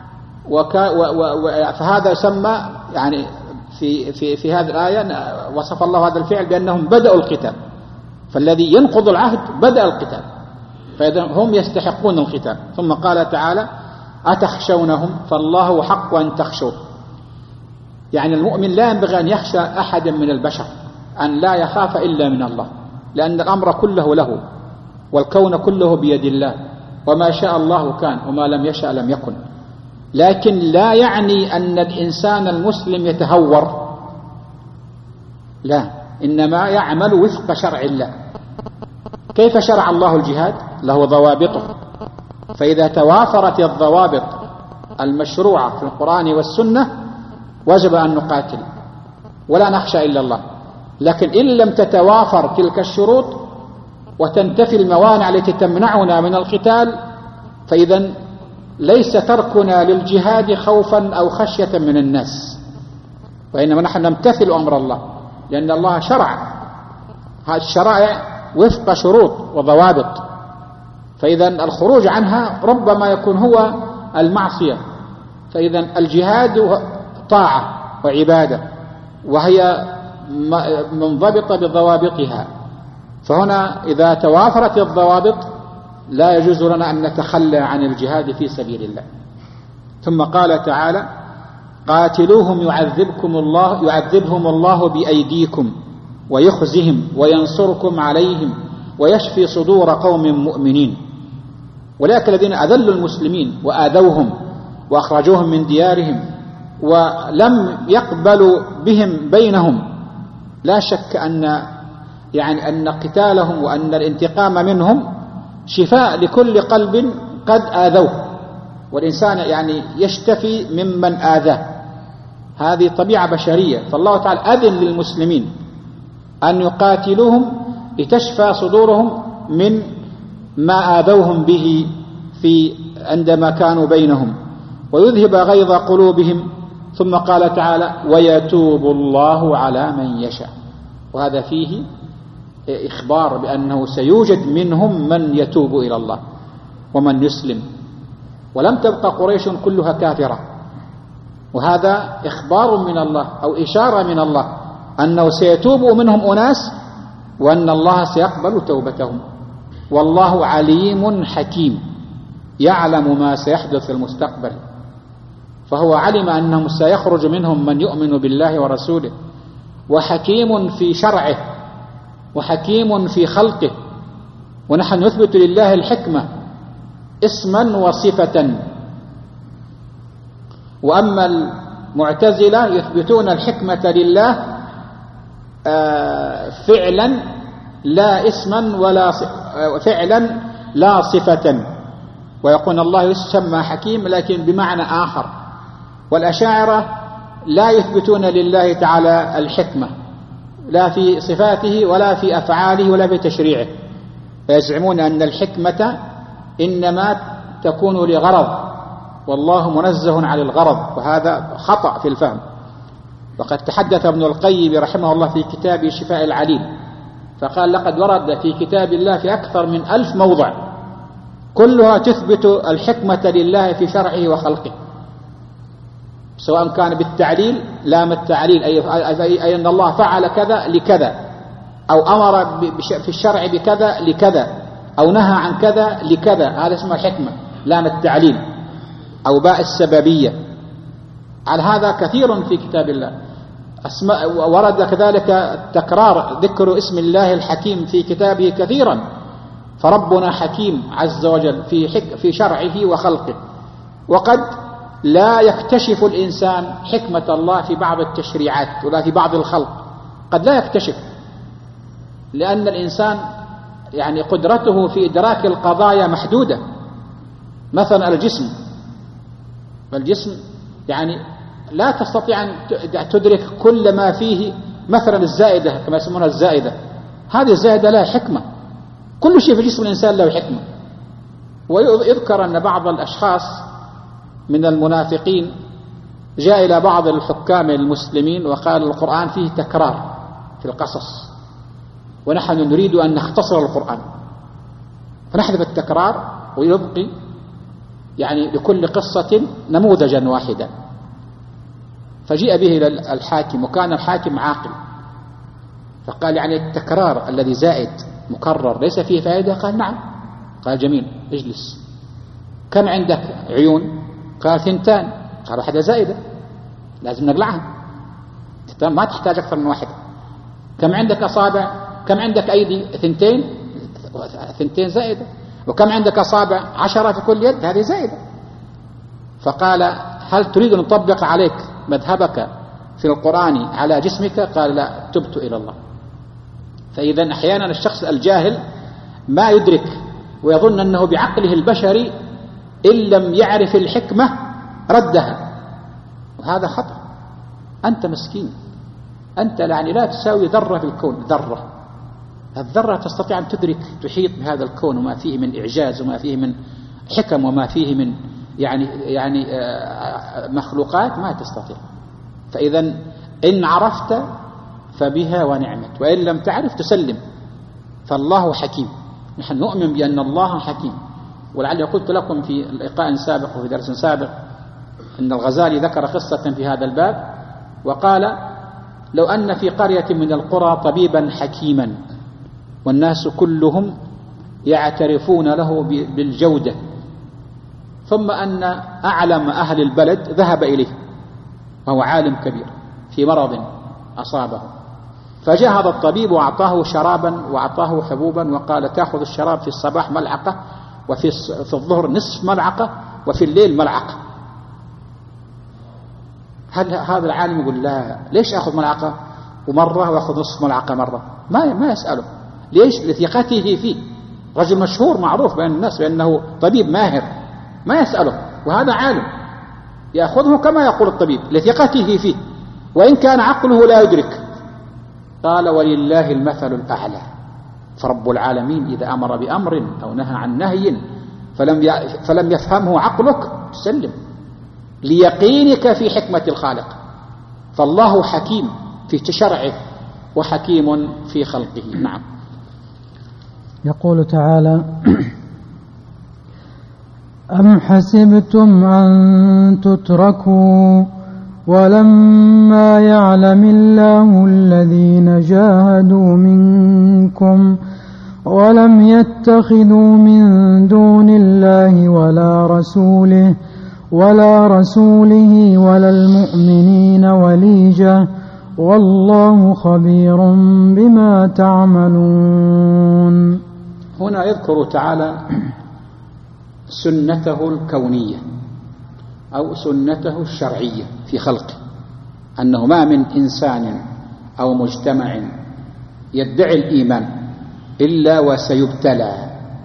Speaker 1: فهذا يسمى يعني في هذه الآية وصف الله هذا الفعل بأنهم بدأوا القتال، فالذي ينقض العهد بدأ القتال، فإذا هم يستحقون القتال. ثم قال تعالى: أتخشونهم فالله حق أن تخشوه. يعني المؤمن لا ينبغي أن يخشى أحدا من البشر، أن لا يخاف إلا من الله، لأن الأمر كله له، والكون كله بيد الله، وما شاء الله كان وما لم يشاء لم يكن. لكن لا يعني أن الإنسان المسلم يتهور، لا، إنما يعمل وفق شرع الله. كيف شرع الله الجهاد؟ له ضوابطه، فإذا توافرت الضوابط المشروعة في القرآن والسنة وجب أن نقاتل ولا نخشى إلا الله. لكن إن لم تتوافر تلك الشروط وتنتفي الموانع التي تمنعنا من القتال، فإذا ليس تركنا للجهاد خوفا أو خشية من الناس، وإنما نحن نمتثل أمر الله، لأن الله شرع هذه الشرائع وفق شروط وضوابط، فإذا الخروج عنها ربما يكون هو المعصية. فإذا الجهاد طاعة وعبادة، وهي منضبطة بضوابطها، فهنا إذا توافرت الضوابط لا يجوز لنا أن نتخلى عن الجهاد في سبيل الله. ثم قال تعالى: قاتلوهم يعذبهم الله بأيديكم ويخزهم وينصركم عليهم ويشفي صدور قوم مؤمنين. ولكن الذين أذلوا المسلمين وآذوهم وأخرجوهم من ديارهم ولم يقبلوا بهم بينهم، لا شك أن قتالهم وأن الانتقام منهم شفاء لكل قلب قد آذوه، والإنسان يشتفي ممن آذاه، هذه طبيعة بشرية. فالله تعالى أذن للمسلمين أن يقاتلوهم لتشفى صدورهم من ما آذوهم به عندما كانوا بينهم، ويذهب غيظ قلوبهم. ثم قال تعالى: ويتوب الله على من يشاء. وهذا فيه إخبار بأنه سيوجد منهم من يتوب إلى الله ومن يسلم، ولم تبقى قريش كلها كافرة. وهذا إخبار من الله أو إشارة من الله أنه سيتوب منهم أناس وأن الله سيقبل توبتهم. والله عليم حكيم يعلم ما سيحدث في المستقبل، فهو علم أنه سيخرج منهم من يؤمن بالله ورسوله، وحكيم في شرعه وحكيم في خلقه. ونحن نثبت لله الحكمة اسما وصفة، وأما المعتزلة يثبتون الحكمة لله فعلا لا اسما ولا فعلا لا صفة، ويقول الله يسمى حكيم لكن بمعنى آخر. والأشاعرة لا يثبتون لله تعالى الحكمة لا في صفاته ولا في أفعاله ولا في تشريعه، فيزعمون أن الحكمة إنما تكون لغرض، والله منزه عن الغرض، وهذا خطأ في الفهم. وقد تحدث ابن القيم رحمه الله في كتابه شفاء العليل فقال: لقد ورد في كتاب الله في أكثر من 1000 موضع كلها تثبت الحكمة لله في شرعه وخلقه، سواء كان بالتعليل لام التعليل أي أن الله فعل كذا لكذا، أو أمر في الشرع بكذا لكذا، أو نهى عن كذا لكذا، هذا اسمه الحكمة لام التعليل، أو باء السببية. على هذا كثير في كتاب الله. ورد كذلك تكرار ذكر اسم الله الحكيم في كتابه كثيرا، فربنا حكيم عز وجل في شرعه وخلقه. وقد لا يكتشف الإنسان حكمة الله في بعض التشريعات ولا في بعض الخلق، قد لا يكتشف، لأن الإنسان قدرته في إدراك القضايا محدودة. مثلا الجسم لا تستطيع أن تدرك كل ما فيه، مثلا الزائدة كما يسمونها الزائدة، هذه الزائدة لها حكمة، كل شيء في جسم الإنسان له حكمة. ويذكر أن بعض الأشخاص من المنافقين جاء إلى بعض الحكام المسلمين وقال: القرآن فيه تكرار في القصص، ونحن نريد أن نختصر القرآن، فنحذف التكرار ويبقي لكل قصة نموذجا واحدا. فجيء به إلى الحاكم، وكان الحاكم عاقل، فقال: التكرار الذي زائد مكرر ليس فيه فائدة؟ قال: نعم. قال: جميل، اجلس. كم عندك عيون؟ قال: 2. قال: واحدة زائدة لازم نقلعها، ما تحتاج أكثر من واحدة. كم عندك أصابع؟ كم عندك أيدي؟ 2 زائدة. وكم عندك أصابع؟ 10 في كل يد، هذه زائدة. فقال: هل تريد أن نطبق عليك مذهبك في القرآن على جسمك؟ قال: لا، تبت إلى الله. فإذا أحيانا الشخص الجاهل ما يدرك ويظن أنه بعقله البشري إن لم يعرف الحكمة ردها، وهذا خطأ. أنت مسكين، أنت لا تساوي ذرة في الكون، ذرة. الذرة تستطيع أن تدرك تحيط بهذا الكون وما فيه من إعجاز وما فيه من حكم وما فيه من مخلوقات ما تستطيع. فإذا إن عرفت فبها ونعمت، وإن لم تعرف تسلم. فالله حكيم، نحن نؤمن بأن الله حكيم. ولعلي قلت لكم في لقاء سابق وفي درس سابق أن الغزالي ذكر قصة في هذا الباب وقال: لو أن في قرية من القرى طبيبا حكيما والناس كلهم يعترفون له بالجودة، ثم أن أعلم أهل البلد ذهب إليه وهو عالم كبير في مرض أصابه، فجاء هذا الطبيب وأعطاه شرابا وأعطاه حبوبا وقال تأخذ الشراب في الصباح ملعقة، وفي الظهر نصف ملعقة، وفي الليل ملعقة. هذا العالم يقول لا، ليش أخذ ملعقة ومرة وأخذ نصف ملعقة مرة؟ ما يسأله. ليش؟ لثقته فيه، رجل مشهور معروف بين الناس بأنه طبيب ماهر، ما يسأله. وهذا عالم يأخذه كما يقول الطبيب لثقته فيه، وإن كان عقله لا يدرك. قال ولله المثل الأعلى. فرب العالمين إذا أمر بأمر أو نهى عن نهي فلم يفهمه عقلك سلم ليقينك في حكمة الخالق. فالله حكيم في شرعه وحكيم في خلقه. نعم.
Speaker 2: يقول تعالى أم حسبتم أن تتركوا ولما يعلم الله الذين جاهدوا منكم ولم يتخذوا من دون الله ولا رسوله ولا المؤمنين وليجة والله خبير بما تعملون.
Speaker 1: هنا يذكر تعالى سنته الكونية أو سنته الشرعية في خلقه، أنه ما من إنسان أو مجتمع يدعي الإيمان إلا وسيبتلى،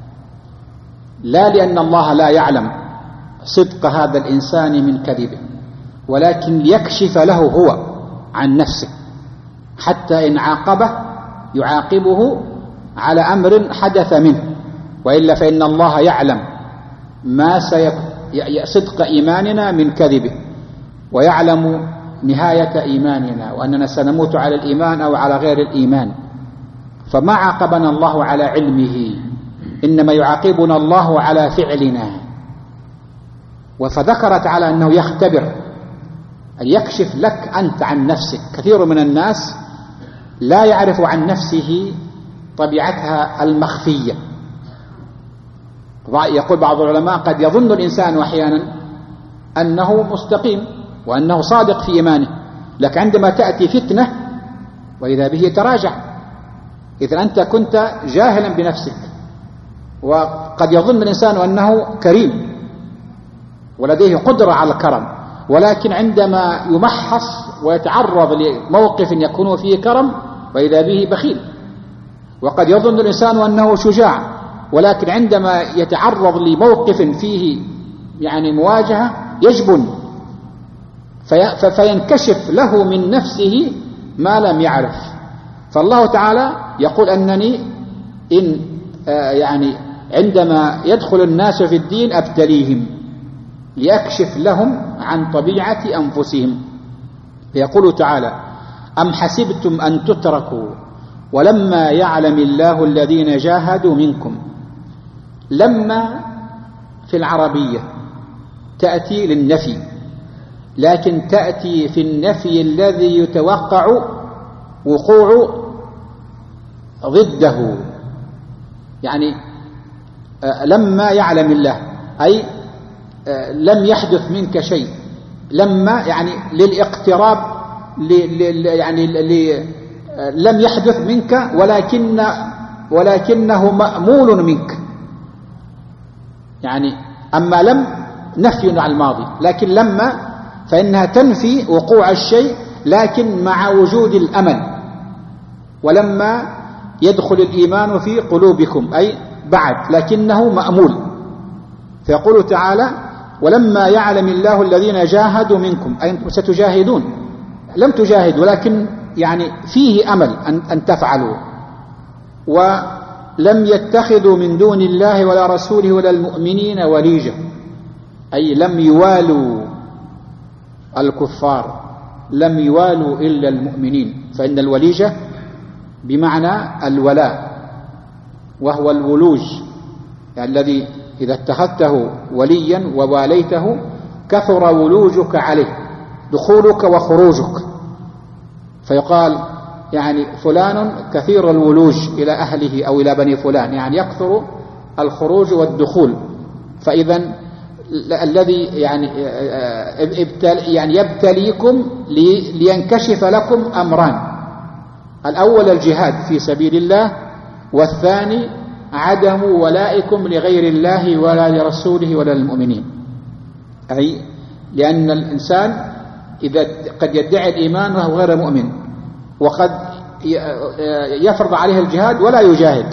Speaker 1: لا لأن الله لا يعلم صدق هذا الإنسان من كذبه، ولكن ليكشف له هو عن نفسه، حتى إن عاقبه يعاقبه على أمر حدث منه، وإلا فإن الله يعلم ما صدق إيماننا من كذبه، ويعلم نهاية إيماننا وأننا سنموت على الإيمان أو على غير الإيمان. فما عاقبنا الله على علمه، إنما يعاقبنا الله على فعلنا. فذكرت على أنه يختبر، أن يكشف لك أنت عن نفسك. كثير من الناس لا يعرف عن نفسه طبيعتها المخفية. يقول بعض العلماء قد يظن الإنسان أحيانا أنه مستقيم وأنه صادق في إيمانه، لكن عندما تأتي فتنة وإذا به يتراجع. إذا أنت كنت جاهلا بنفسك، وقد يظن الإنسان أنه كريم ولديه قدرة على الكرم، ولكن عندما يمحص ويتعرض لموقف يكون فيه كرم وإذا به بخيل. وقد يظن الإنسان أنه شجاع، ولكن عندما يتعرض لموقف فيه مواجهة يجبن، فينكشف له من نفسه ما لم يعرف. فالله تعالى يقول أنني عندما يدخل الناس في الدين أبتليهم ليكشف لهم عن طبيعة أنفسهم. فيقول تعالى أم حسبتم أن تتركوا ولما يعلم الله الذين جاهدوا منكم. لما في العربية تأتي للنفي، لكن تأتي في النفي الذي يتوقع وقوع ضده. لما يعلم الله أي لم يحدث منك شيء. لما للاقتراب لم يحدث منك ولكنه مأمول منك. أما لم نفي عن الماضي، لكن لما فإنها تنفي وقوع الشيء لكن مع وجود الأمل. ولما يدخل الإيمان في قلوبكم أي بعد، لكنه مأمول. فيقول تعالى ولما يعلم الله الذين جاهدوا منكم أي أنتم ستجاهدون، لم تجاهدوا ولكن فيه أمل أن تفعلوا. ولم يتخذوا من دون الله ولا رسوله ولا المؤمنين وليجة أي لم يوالوا الكفار، لم يوالوا إلا المؤمنين. فإن الوليجة بمعنى الولاء، وهو الولوج الذي إذا اتخذته وليا وواليته كثر ولوجك عليه، دخولك وخروجك. فيقال فلان كثير الولوج إلى أهله أو إلى بني فلان، يكثر الخروج والدخول. فإذا الذي يبتليكم لينكشف لكم أمران. الأول الجهاد في سبيل الله، والثاني عدم ولائكم لغير الله ولا لرسوله ولا للمؤمنين. أي لأن الإنسان إذا قد يدعي الإيمان وهو غير مؤمن، وقد يفرض عليه الجهاد ولا يجاهد،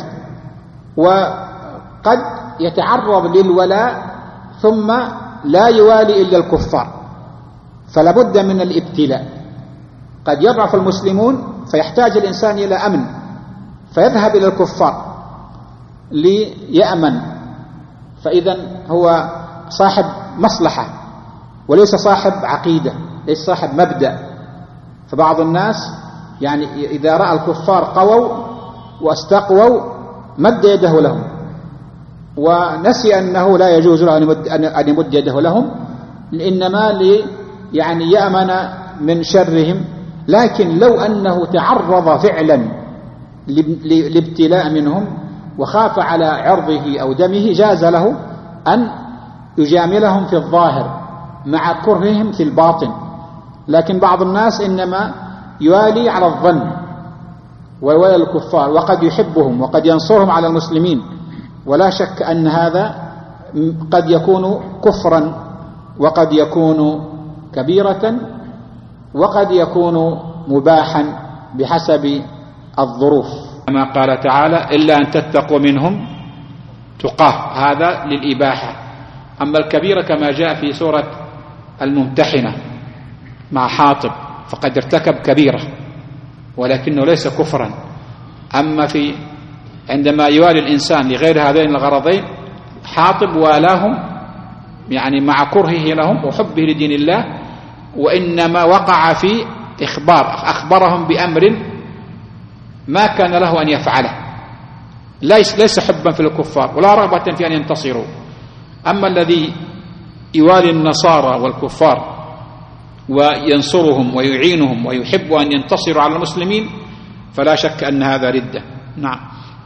Speaker 1: وقد يتعرض للولاء ثم لا يوالي إلا الكفار، فلا بد من الابتلاء. قد يضعف المسلمون فيحتاج الإنسان إلى أمن، فيذهب إلى الكفار ليأمن، فإذا هو صاحب مصلحة وليس صاحب عقيدة، ليس صاحب مبدأ. فبعض الناس يعني إذا رأى الكفار قووا واستقووا مد يده لهم، ونسي أنه لا يجوز له أن يمد يده لهم، إنما يعني يأمن من شرهم. لكن لو أنه تعرض فعلا لابتلاء منهم وخاف على عرضه أو دمه، جاز له أن يجاملهم في الظاهر مع كرههم في الباطن. لكن بعض الناس إنما يوالي على الظن ويوالي الكفار، وقد يحبهم وقد ينصرهم على المسلمين، ولا شك أن هذا قد يكون كفرا، وقد يكون كبيرة، وقد يكون مباحا بحسب الظروف، كما قال تعالى: إلا أن تتقوا منهم تقاه، هذا للإباحة. أما الكبيرة كما جاء في سورة الممتحنة مع حاطب فقد ارتكب كبيرة ولكنه ليس كفرا. أما عندما يوالي الإنسان لغير هذين الغرضين، حاطب والاهم يعني مع كرهه لهم وحبه لدين الله، وإنما وقع في أخبرهم بأمر ما كان له أن يفعله، ليس حبا في الكفار ولا رغبة في أن ينتصروا. أما الذي يوالي النصارى والكفار وينصرهم ويعينهم ويحب أن ينتصروا على المسلمين فلا شك أن هذا ردة. نعم.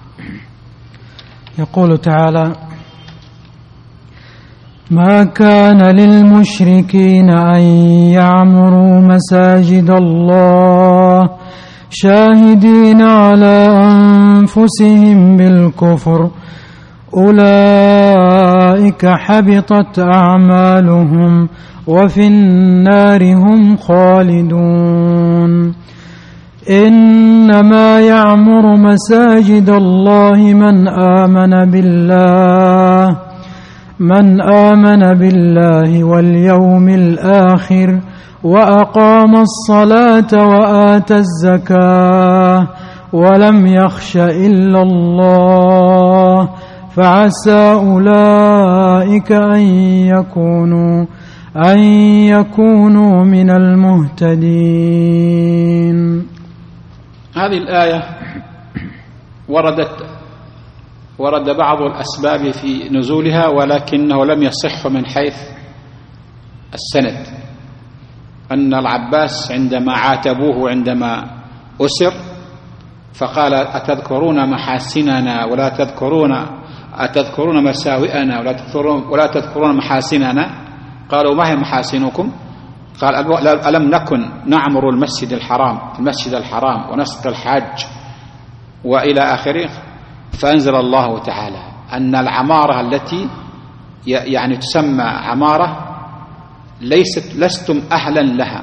Speaker 2: يقول تعالى: ما كان للمشركين أن يعمروا مساجد الله شاهدين على أنفسهم بالكفر أولئك حبطت أعمالهم وفي النار هم خالدون. إنما يعمر مساجد الله من آمن بالله واليوم الآخر وأقام الصلاة وآتى الزكاة ولم يخش إلا الله فعسى أولئك أن يكونوا من المهتدين.
Speaker 1: هذه الآية ورد بعض الأسباب في نزولها، ولكنه لم يصح من حيث السند، أن العباس عندما عاتبوه عندما أسر فقال: أتذكرون محاسننا أتذكرون مساوئنا ولا تذكرون محاسننا؟ قالوا: ما هي محاسنكم؟ قال: ألم نكن نعمر المسجد الحرام ونسق الحاج وإلى آخره. فأنزل الله تعالى أن العمارة التي يعني تسمى عمارة لستم أهلا لها،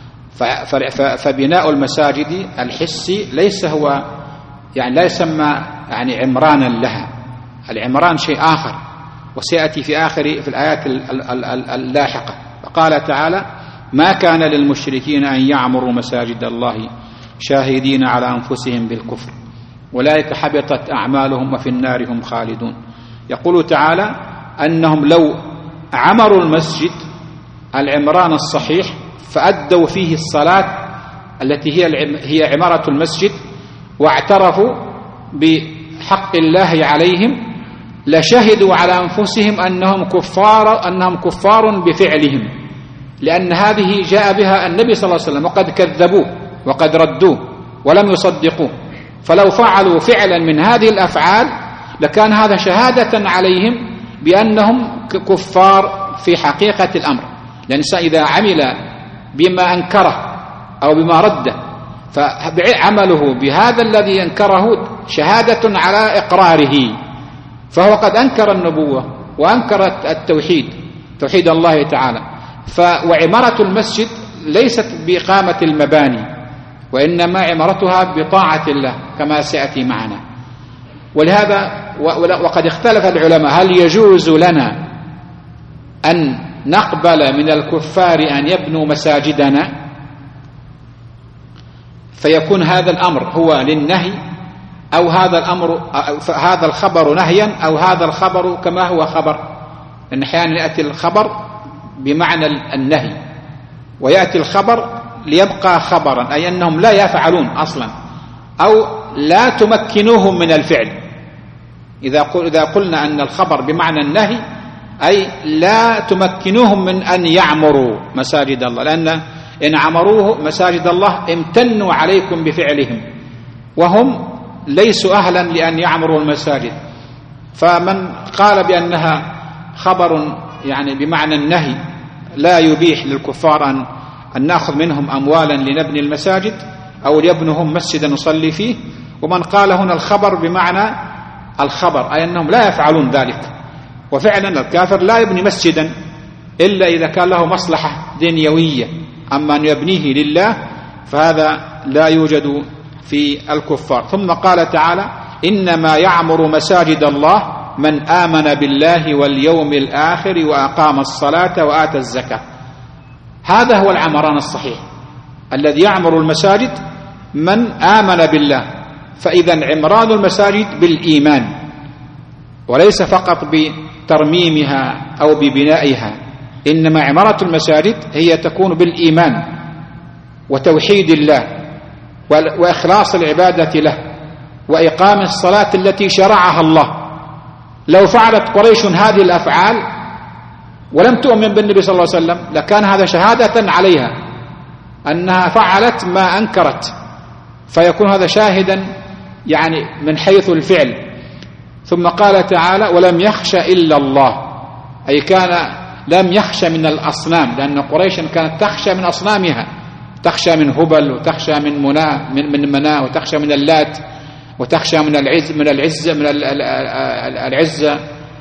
Speaker 1: فبناء المساجد الحسي ليس هو يعني لا يسمى يعني عمرانا لها، العمران شيء آخر، وسيأتي في الآيات اللاحقة. فقال تعالى: ما كان للمشركين أن يعمروا مساجد الله شاهدين على أنفسهم بالكفر أولئك حبطت أعمالهم وفي النار هم خالدون. يقول تعالى أنهم لو عمروا المسجد العمران الصحيح فأدوا فيه الصلاة التي هي عمارة المسجد واعترفوا بحق الله عليهم، لشهدوا على أنفسهم أنهم كفار بفعلهم، لأن هذه جاء بها النبي صلى الله عليه وسلم وقد كذبوه وقد ردوه ولم يصدقوه. فلو فعلوا فعلا من هذه الأفعال لكان هذا شهادة عليهم بأنهم كفار في حقيقة الأمر. لأن الإنسان إذا عمل بما أنكره أو بما رده فعمله بهذا الذي ينكره شهادة على إقراره، فهو قد أنكر النبوة وأنكر التوحيد، توحيد الله تعالى. وعمارة المسجد ليست بإقامة المباني، وإنما عمارتها بطاعة الله كما سيأتي معنا. ولهذا وقد اختلف العلماء هل يجوز لنا أن نقبل من الكفار أن يبنوا مساجدنا، فيكون هذا الأمر هو للنهي، أو هذا الخبر نهيا، أو هذا الخبر كما هو خبر. إن أحيانا يأتي الخبر بمعنى النهي، ويأتي الخبر ليبقى خبرا، أي أنهم لا يفعلون أصلا، أو لا تمكنوهم من الفعل. إذا قلنا أن الخبر بمعنى النهي أي لا تمكنوهم من أن يعمروا مساجد الله، لأن إن عمروه مساجد الله امتنوا عليكم بفعلهم، وهم ليسوا أهلا لأن يعمروا المساجد. فمن قال بأنها خبر يعني بمعنى النهي لا يبيح للكفار أن نأخذ منهم أموالا لنبني المساجد أو ليبنهم مسجدا نصلي فيه. ومن قال هنا الخبر بمعنى الخبر أي أنهم لا يفعلون ذلك. وفعلا الكافر لا يبني مسجدا إلا إذا كان له مصلحة دنيوية، أما أن يبنيه لله فهذا لا يوجد في الكفار. ثم قال تعالى: إنما يعمر مساجد الله من آمن بالله واليوم الآخر وأقام الصلاة وآتى الزكاة. هذا هو العمران الصحيح، الذي يعمر المساجد من آمن بالله. فإذا عمران المساجد بالإيمان، وليس فقط بترميمها أو ببنائها، إنما عمارة المساجد هي تكون بالإيمان وتوحيد الله وإخلاص العبادة له وإقام الصلاة التي شرعها الله. لو فعلت قريش هذه الأفعال ولم تؤمن بالنبي صلى الله عليه وسلم لكان هذا شهادة عليها أنها فعلت ما أنكرت، فيكون هذا شاهدا يعني من حيث الفعل. ثم قال تعالى: ولم يخش إلا الله، أي لم يخش من الأصنام، لأن قريشا كانت تخشى من أصنامها، تخشى من هبل، وتخشى من مناة، وتخشى من اللات، وتخشى من العزة.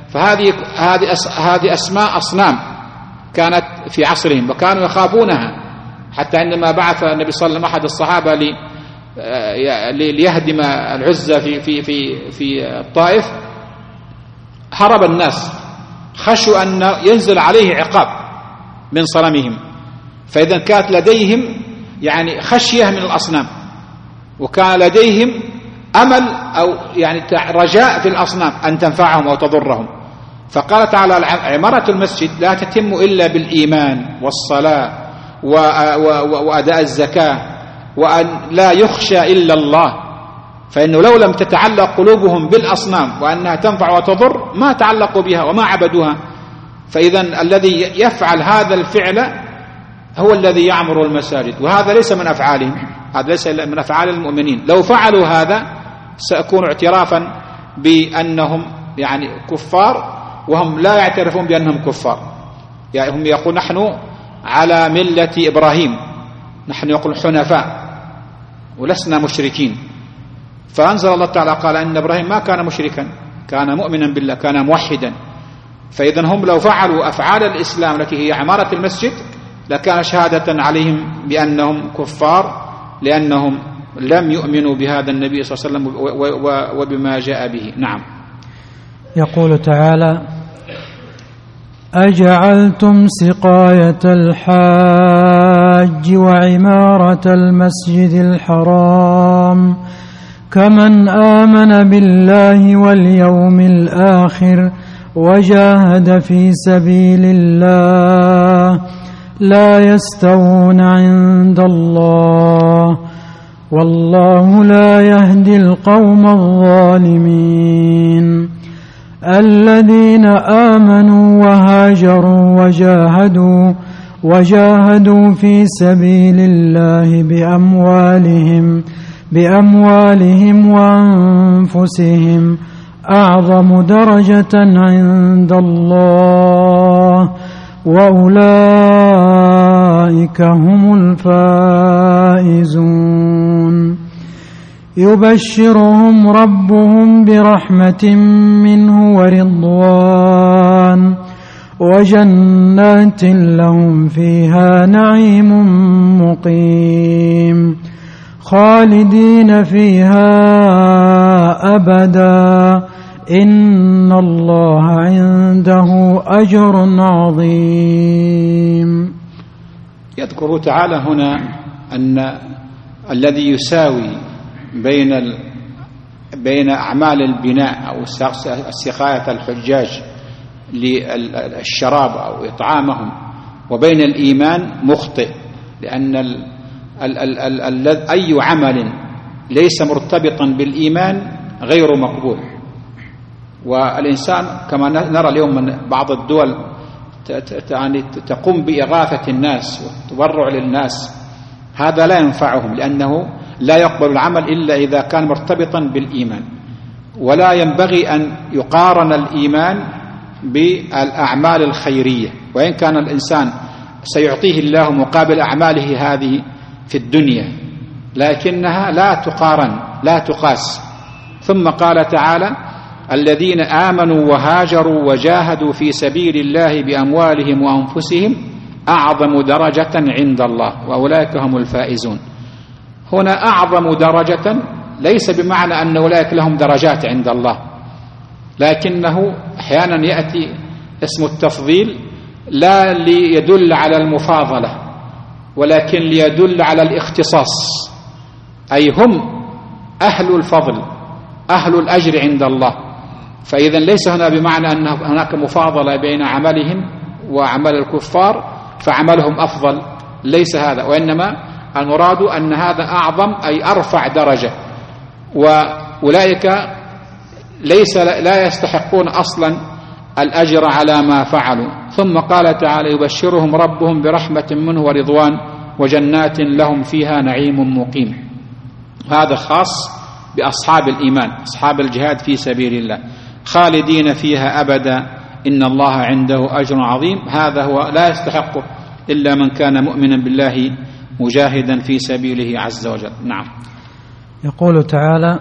Speaker 1: فهذه أسماء أصنام كانت في عصرهم وكانوا يخافونها، حتى عندما بعث النبي صلى الله عليه وسلم أحد الصحابة ليهدم العزة في الطائف، هرب الناس خشوا أن ينزل عليه عقاب من صنمهم، فإذا كانت لديهم يعني خشية من الأصنام، وكان لديهم أمل أو يعني رجاء في الأصنام أن تنفعهم أو تضرهم. فقال تعالى: عمارة المسجد لا تتم إلا بالإيمان والصلاة وأداء الزكاة، وأن لا يخشى إلا الله، فإنه لو لم تتعلق قلوبهم بالأصنام وأنها تنفع وتضر ما تعلقوا بها وما عبدوها. فإذا الذي يفعل هذا الفعل هو الذي يعمر المساجد، وهذا ليس من أفعالهم، هذا ليس من أفعال المؤمنين. لو فعلوا هذا سيكون اعترافا بأنهم يعني كفار، وهم لا يعترفون بأنهم كفار. يعني هم يقول: نحن على ملة إبراهيم، نحن يقول حنفاء ولسنا مشركين. فأنزل الله تعالى قال إن إبراهيم ما كان مشركا، كان مؤمنا بالله، كان موحدا. فإذا هم لو فعلوا أفعال الإسلام التي هي عمارة المسجد لكان شهادة عليهم بأنهم كفار، لأنهم لم يؤمنوا بهذا النبي صلى الله عليه وسلم وبما جاء به. نعم.
Speaker 2: يقول تعالى: أجعلتم سقاية الحاج وعمارة المسجد الحرام كمن آمن بالله واليوم الآخر وجاهد في سبيل الله لا يستوون عند الله والله لا يهدي القوم الظالمين. الذين آمنوا وهاجروا وجاهدوا في سبيل الله بأموالهم وأنفسهم أعظم درجة عند الله وأولئك هم الفائزون. يبشرهم ربهم برحمة منه ورضوان وجنات لهم فيها نعيم مقيم خالدين فيها أبدا إن الله عنده أجر عظيم.
Speaker 1: يذكر تعالى هنا أن الذي يساوي بين أعمال البناء أو سقاية الحجاج للشراب أو إطعامهم وبين الإيمان مخطئ، لأن أي عمل ليس مرتبطا بالإيمان غير مقبول. والإنسان كما نرى اليوم من بعض الدول تقوم بإغاثة الناس وتبرع للناس، هذا لا ينفعهم، لأنه لا يقبل العمل إلا إذا كان مرتبطا بالإيمان. ولا ينبغي أن يقارن الإيمان بالأعمال الخيرية، وإن كان الإنسان سيعطيه الله مقابل أعماله هذه في الدنيا، لكنها لا تقارن لا تقاس. ثم قال تعالى: الذين آمنوا وهاجروا وجاهدوا في سبيل الله بأموالهم وأنفسهم أعظم درجة عند الله وأولئك هم الفائزون. هنا أعظم درجة ليس بمعنى أن أولئك لهم درجات عند الله، لكنه أحيانا يأتي اسم التفضيل لا ليدل على المفاضلة ولكن ليدل على الاختصاص، أي هم أهل الفضل أهل الأجر عند الله. فإذا ليس هنا بمعنى أن هناك مفاضلة بين عملهم وعمل الكفار فعملهم أفضل، ليس هذا، وإنما المراد أن هذا أعظم أي أرفع درجة، وأولئك لا يستحقون أصلا الأجر على ما فعلوا. ثم قال تعالى: يبشرهم ربهم برحمة منه ورضوان وجنات لهم فيها نعيم مقيم. هذا خاص بأصحاب الإيمان، أصحاب الجهاد في سبيل الله، خالدين فيها أبدا إن الله عنده أجر عظيم. هذا هو لا يستحقه إلا من كان مؤمنا بالله مجاهدا في سبيله عز وجل. نعم.
Speaker 2: يقول تعالى: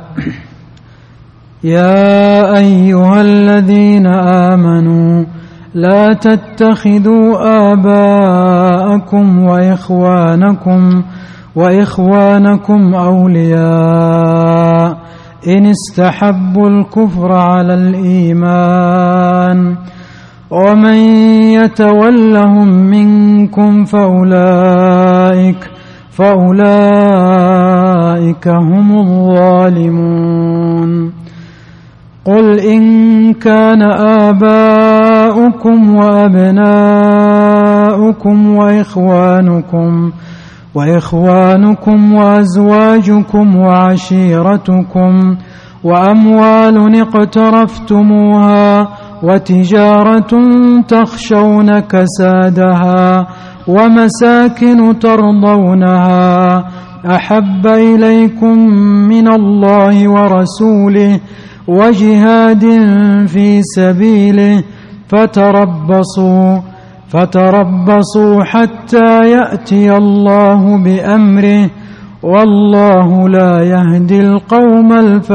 Speaker 2: يا أيها الذين آمنوا لا تتخذوا آباءكم وإخوانكم أولياء إن استحبوا الكفر على الإيمان ومن يتولهم منكم فأولئك هم الظالمون. قل إن كان آباؤكم وأبناؤكم وإخوانكم وأزواجكم وعشيرتكم وأموال اقترفتموها وتجارة تخشون كسادها ومساكن ترضونها أحب إليكم من الله ورسوله وجهاد في سبيله فتربصوا حتى يأتي الله بأمره والله لا يهدي القوم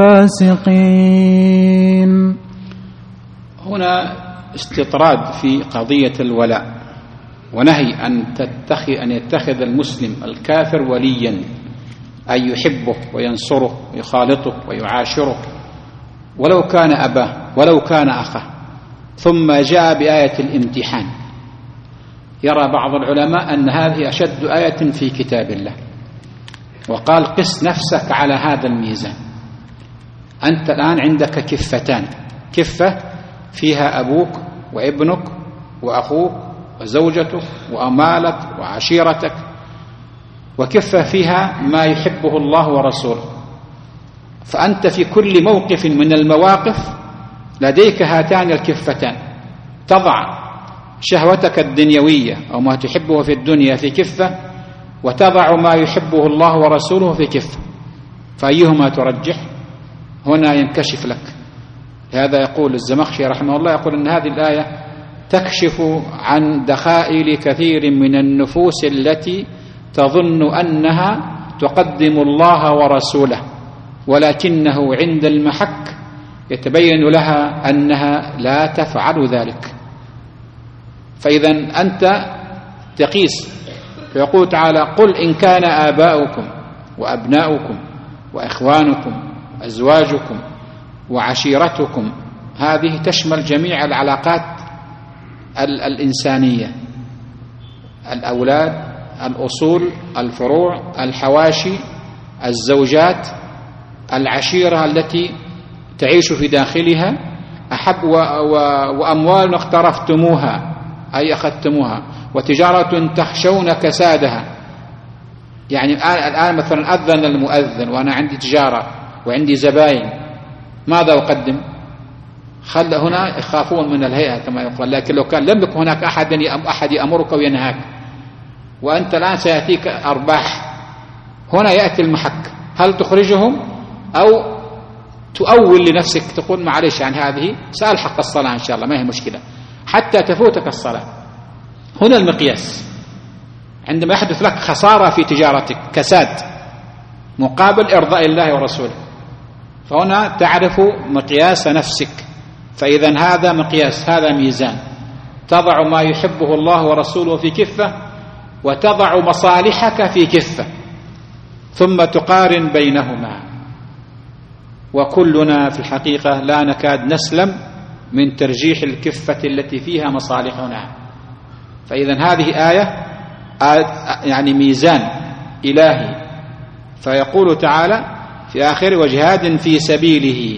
Speaker 2: الفاسقين.
Speaker 1: هنا استطراد في قضية الولاء ونهي أن يتخذ المسلم الكافر وليا، أن يحبه وينصره ويخالطه ويعاشره ولو كان أباه ولو كان أخاه. ثم جاء بآية الامتحان. يرى بعض العلماء أن هذه أشد آية في كتاب الله، وقال: قس نفسك على هذا الميزان. أنت الآن عندك كفتان، كفة فيها أبوك وابنك وأخوك وزوجتك وأمالك وعشيرتك، وكفة فيها ما يحبه الله ورسوله. فأنت في كل موقف من المواقف لديك هاتان الكفتان، تضع شهوتك الدنيوية أو ما تحبه في الدنيا في كفة، وتضع ما يحبه الله ورسوله في كفة، فأيهما ترجح؟ هنا ينكشف لك. هذا يقول الزمخشري رحمه الله، يقول أن هذه الآية تكشف عن دخائل كثير من النفوس التي تظن أنها تقدم الله ورسوله ولكنه عند المحك يتبين لها أنها لا تفعل ذلك. فإذا أنت تقيس، فيقول تعالى: قل إن كان آباؤكم وأبناؤكم وإخوانكم وأزواجكم وعشيرتكم، هذه تشمل جميع العلاقات الإنسانية، الأولاد، الأصول، الفروع، الحواشي، الزوجات، العشيرة التي تعيش في داخلها، وأموال اقترفتموها أي أخذتموها، وتجارة تخشون كسادها. يعني الآن مثلا أذن المؤذن وأنا عندي تجارة وعندي زباين، ماذا أقدم؟ خل هنا يخافون من الهيئة كما يقول، لكن لو كان لم يكن هناك أحد يأمرك وينهاك وأنت الآن سيأتيك أرباح، هنا يأتي المحك، هل تخرجهم أو تؤول لنفسك تقول معلش يعني هذه سألحق الصلاة إن شاء الله ما هي مشكلة حتى تفوتك الصلاة. هنا المقياس، عندما يحدث لك خسارة في تجارتك كساد مقابل إرضاء الله ورسوله، فهنا تعرف مقياس نفسك. فإذا هذا مقياس، هذا ميزان، تضع ما يحبه الله ورسوله في كفة، وتضع مصالحك في كفة، ثم تقارن بينهما. وكلنا في الحقيقة لا نكاد نسلم من ترجيح الكفة التي فيها مصالحنا. فإذا هذه آية يعني ميزان إلهي. فيقول تعالى في آخر: وجهاد في سبيله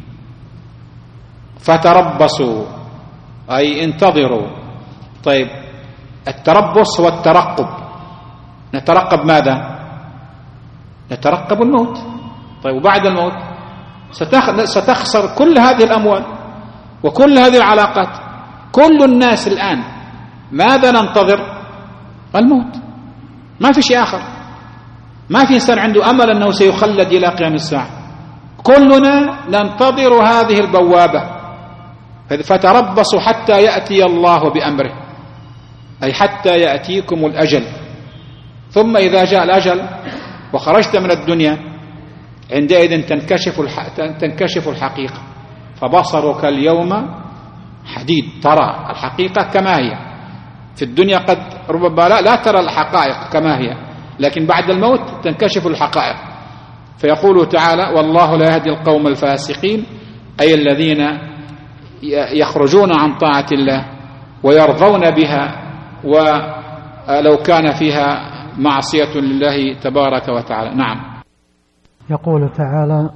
Speaker 1: فتربصوا، أي انتظروا. طيب التربص هو الترقب، نترقب ماذا؟ نترقب الموت. طيب وبعد الموت ستخسر كل هذه الأموال وكل هذه العلاقات. كل الناس الآن ماذا ننتظر؟ الموت، ما في شيء آخر، ما في إنسان عنده أمل أنه سيخلد إلى قيام الساعة، كلنا ننتظر هذه البوابة. فتربصوا حتى يأتي الله بأمره، أي حتى يأتيكم الأجل. ثم إذا جاء الأجل وخرجت من الدنيا عندئذ تنكشف الحقيقة، فبصرك اليوم حديد، ترى الحقيقة كما هي. في الدنيا قد ربما لا ترى الحقائق كما هي، لكن بعد الموت تنكشف الحقائق. فيقول تعالى: والله لا يهدي القوم الفاسقين، أي الذين يخرجون عن طاعة الله ويرضون بها ولو كان فيها معصية لله تبارك وتعالى. نعم.
Speaker 2: يقول تعالى: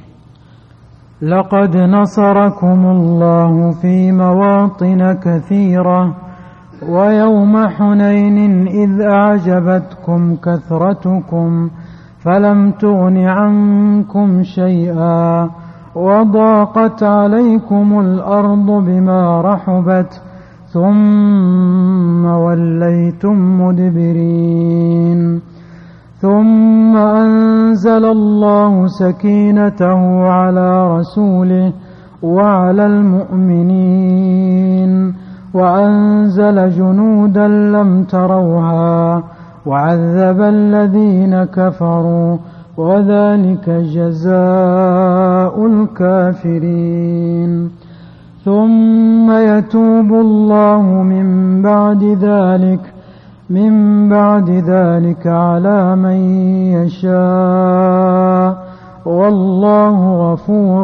Speaker 2: لقد نصركم الله في مواطن كثيرة ويوم حنين إذ أعجبتكم كثرتكم فلم تغن عنكم شيئا وضاقت عليكم الأرض بما رحبت ثم وليتم مدبرين. ثم أنزل الله سكينته على رسوله وعلى المؤمنين وأنزل جنودا لم تروها وعذب الذين كفروا وذلك جزاء الكافرين. ثم يتوب الله من بعد ذلك على من يشاء والله غفور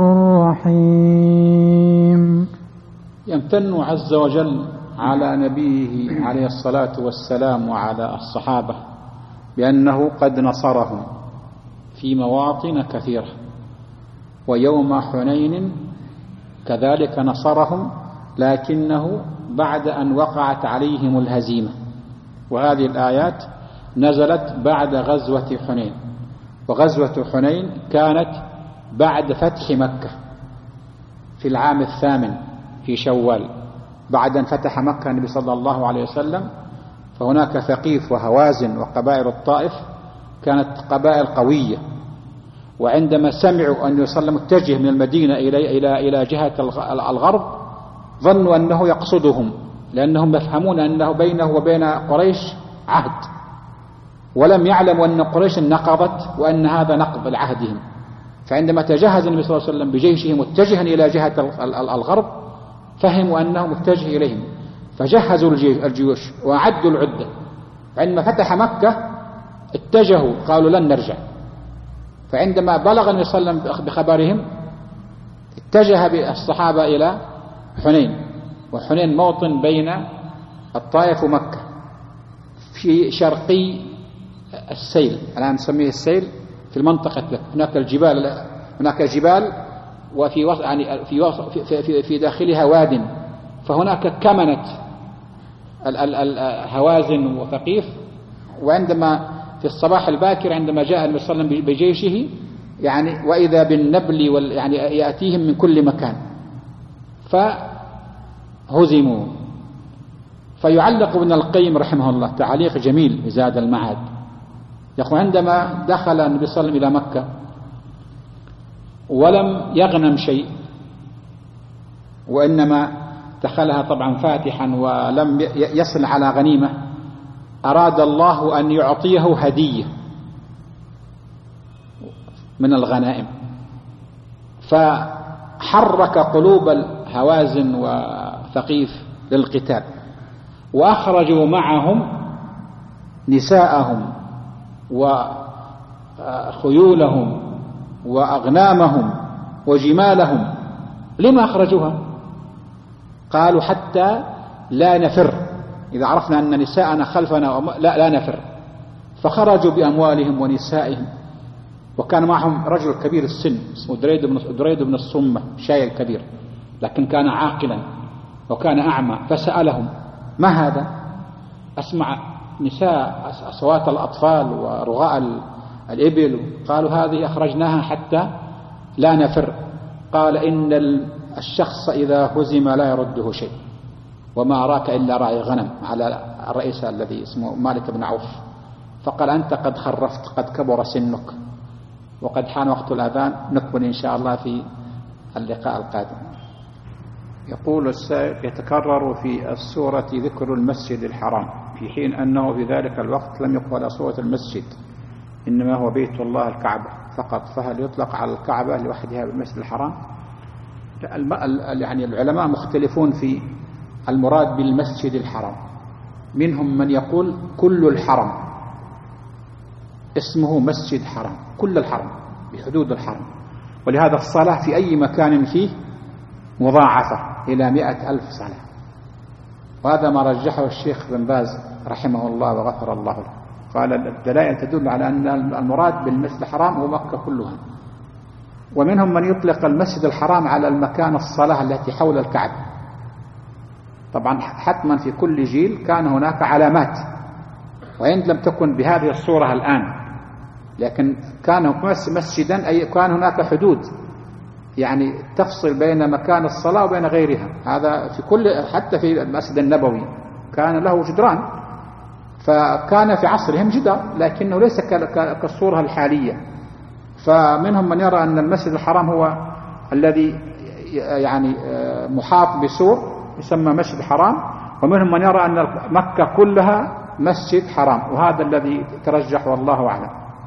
Speaker 2: رحيم.
Speaker 1: يمتن عز وجل على نبيه عليه الصلاة والسلام وعلى الصحابة بأنه قد نصرهم في مواطن كثيرة، ويوم حنين كذلك نصرهم، لكنه بعد أن وقعت عليهم الهزيمة. وهذه الآيات نزلت بعد غزوة حنين، وغزوة حنين كانت بعد فتح مكة في العام 8 في شوال، بعد أن فتح مكة النبي صلى الله عليه وسلم. فهناك ثقيف وهوازن وقبائل الطائف كانت قبائل قوية، وعندما سمعوا أن يصلى متجه من المدينة إلى جهة الغرب ظنوا أنه يقصدهم، لأنهم يفهمون أنه بينه وبين قريش عهد، ولم يعلموا أن قريش نقضت وأن هذا نقض لعهدهم. فعندما تجهز النبي صلى الله عليه وسلم بجيشه متجها إلى جهة الغرب فهموا أنه متجه إليهم، فجهزوا الجيوش وأعدوا العدة. عندما فتح مكة اتجهوا قالوا لن نرجع. فعندما بلغ النبي صلى الله عليه وسلم بخبرهم اتجه بالصحابة إلى حنين، وحنين موطن بين الطائف ومكة في شرقي السيل، الآن نسميه السيل، في المنطقة هناك الجبال، هناك جبال وفي يعني في داخلها واد، فهناك كمنت هوازن وثقيف. وعندما في الصباح الباكر عندما جاء النبي صلى الله عليه وسلم بجيشه يعني وإذا بالنبل يعني يأتيهم من كل مكان فهزموا. فيعلق ابن القيم رحمه الله تعليق جميل بزاد المعاد، يقول عندما دخل النبي صلى الله عليه وسلم إلى مكة ولم يغنم شيء، وإنما دخلها طبعا فاتحا ولم يصل على غنيمة، أراد الله أن يعطيه هدية من الغنائم، فحرك قلوب الهوازن وثقيف للقتال، وأخرجوا معهم نساءهم وخيولهم وأغنامهم وجمالهم. لما أخرجوها؟ قالوا حتى لا نفر، إذا عرفنا أن نساءنا خلفنا لا نفر. فخرجوا بأموالهم ونسائهم، وكان معهم رجل كبير السن اسمه دريد بن الصمة، شايل كبير لكن كان عاقلا وكان أعمى، فسألهم ما هذا؟ أسمع نساء أصوات الأطفال ورغاء الإبل. قالوا هذه أخرجناها حتى لا نفر. قال إن الشخص إذا هزم لا يرده شيء، وما أراك إلا راعي غنم، على الرئيس الذي اسمه مالك بن عوف. فقال أنت قد خرفت، قد كبر سنك، وقد حان وقت الأذان، نكمل إن شاء الله في اللقاء القادم. يقول السائل يتكرر في السورة ذكر المسجد الحرام في حين أنه في ذلك الوقت لم يقل سورة المسجد، إنما هو بيت الله الكعبة فقط، فهل يطلق على الكعبة لوحدها بالمسجد الحرام؟ يعني العلماء مختلفون في المراد بالمسجد الحرام. منهم من يقول كل الحرم اسمه مسجد حرام، كل الحرم بحدود الحرم، ولهذا الصلاة في أي مكان فيه مضاعفة إلى 100,000 صلاة. وهذا ما رجحه الشيخ بن باز رحمه الله وغفر الله له، قال الدلائل تدل على أن المراد بالمسجد الحرام هو مكة كلها. ومنهم من يطلق المسجد الحرام على المكان الصلاة التي حول الكعبة. طبعا حتما في كل جيل كان هناك علامات، وإن لم تكن بهذه الصورة الآن، لكن كان مسجدا أي كان هناك حدود يعني تفصل بين مكان الصلاة وبين غيرها. هذا في كل، حتى في المسجد النبوي كان له جدران، فكان في عصرهم جدار لكنه ليس كالصورة الحالية. فمنهم من يرى أن المسجد الحرام هو الذي يعني محاط بسور يسمى مسجد حرام، ومنهم من يرى أن مكة كلها مسجد حرام، وهذا الذي ترجح والله أعلم.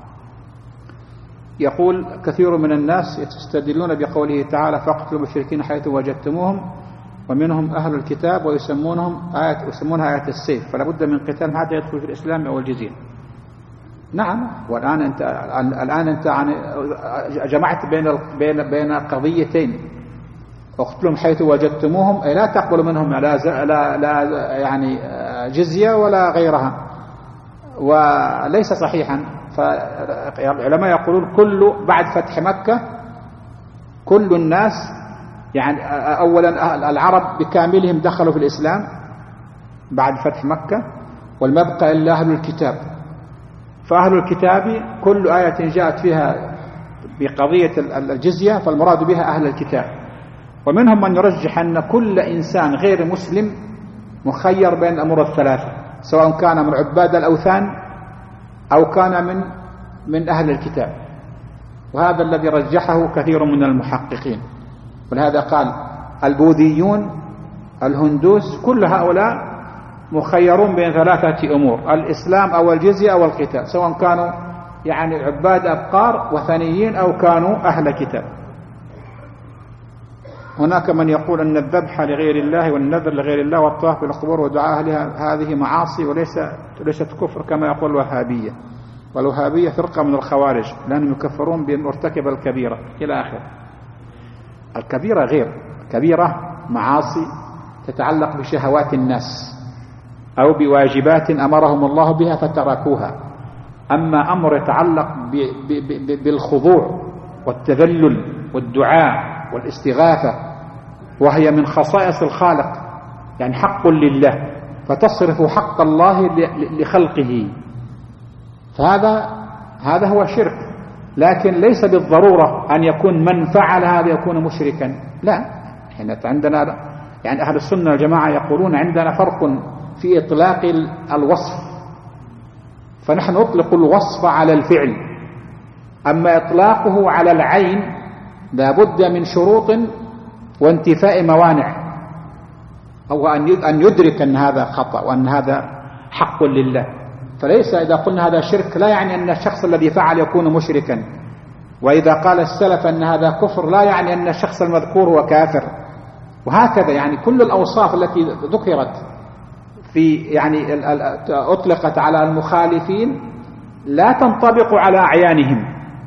Speaker 1: يقول كثير من الناس يستدلون بقوله تعالى فاقتلوا المشركين حيث وجدتموهم، ومنهم أهل الكتاب ويسمونها آية السيف، فلا بد من قتال هذا يدخل في الإسلام أو الجزية. نعم، والآن أنت جمعت بين قضيتين، اقتلهم حيث وجدتموهم أي لا تقبلوا منهم لا يعني جزية ولا غيرها، وليس صحيحا. فالعلماء يقولون بعد فتح مكة كل الناس، يعني أولا العرب بكاملهم دخلوا في الإسلام بعد فتح مكة، والمبقى إلا أهل الكتاب. فأهل الكتاب كل آية جاءت فيها بقضية الجزية فالمراد بها أهل الكتاب. ومنهم من يرجح أن كل إنسان غير مسلم مخير بين الأمور الثلاثة، سواء كان من عباد الأوثان أو كان من أهل الكتاب، وهذا الذي رجحه كثير من المحققين. ولهذا قال البوذيون الهندوس كل هؤلاء مخيرون بين ثلاثة أمور: الإسلام أو الجزية أو القتال، سواء كانوا يعني عباد أبقار وثنيين أو كانوا أهل كتاب. هناك من يقول أن الذبح لغير الله والنذر لغير الله والطواف بالقبور ودعاء أهلها هذه معاصي وليست كفر كما يقول الوهابية، والوهابية فرقة من الخوارج لأنهم يكفرون بمرتكب الكبيرة إلى آخر. الكبيرة غير كبيرة، معاصي تتعلق بشهوات الناس أو بواجبات أمرهم الله بها فتركوها. أما أمر يتعلق بالخضوع والتذلل والدعاء والاستغاثة، وهي من خصائص الخالق، يعني حق لله فتصرف حق الله لخلقه، فهذا هو شرك. لكن ليس بالضرورة أن يكون من فعل هذا يكون مشركا، لا. عندنا يعني أهل السنة والجماعة يقولون عندنا فرق في إطلاق الوصف، فنحن نطلق الوصف على الفعل، أما إطلاقه على العين لا بد من شروط وانتفاء موانع، أو أن يدرك أن هذا خطأ وأن هذا حق لله. فليس إذا قلنا هذا شرك لا يعني أن الشخص الذي فعل يكون مشركا، وإذا قال السلف أن هذا كفر لا يعني أن الشخص المذكور هو كافر، وهكذا. يعني كل الأوصاف التي ذكرت في يعني أطلقت على المخالفين لا تنطبق على أعيانهم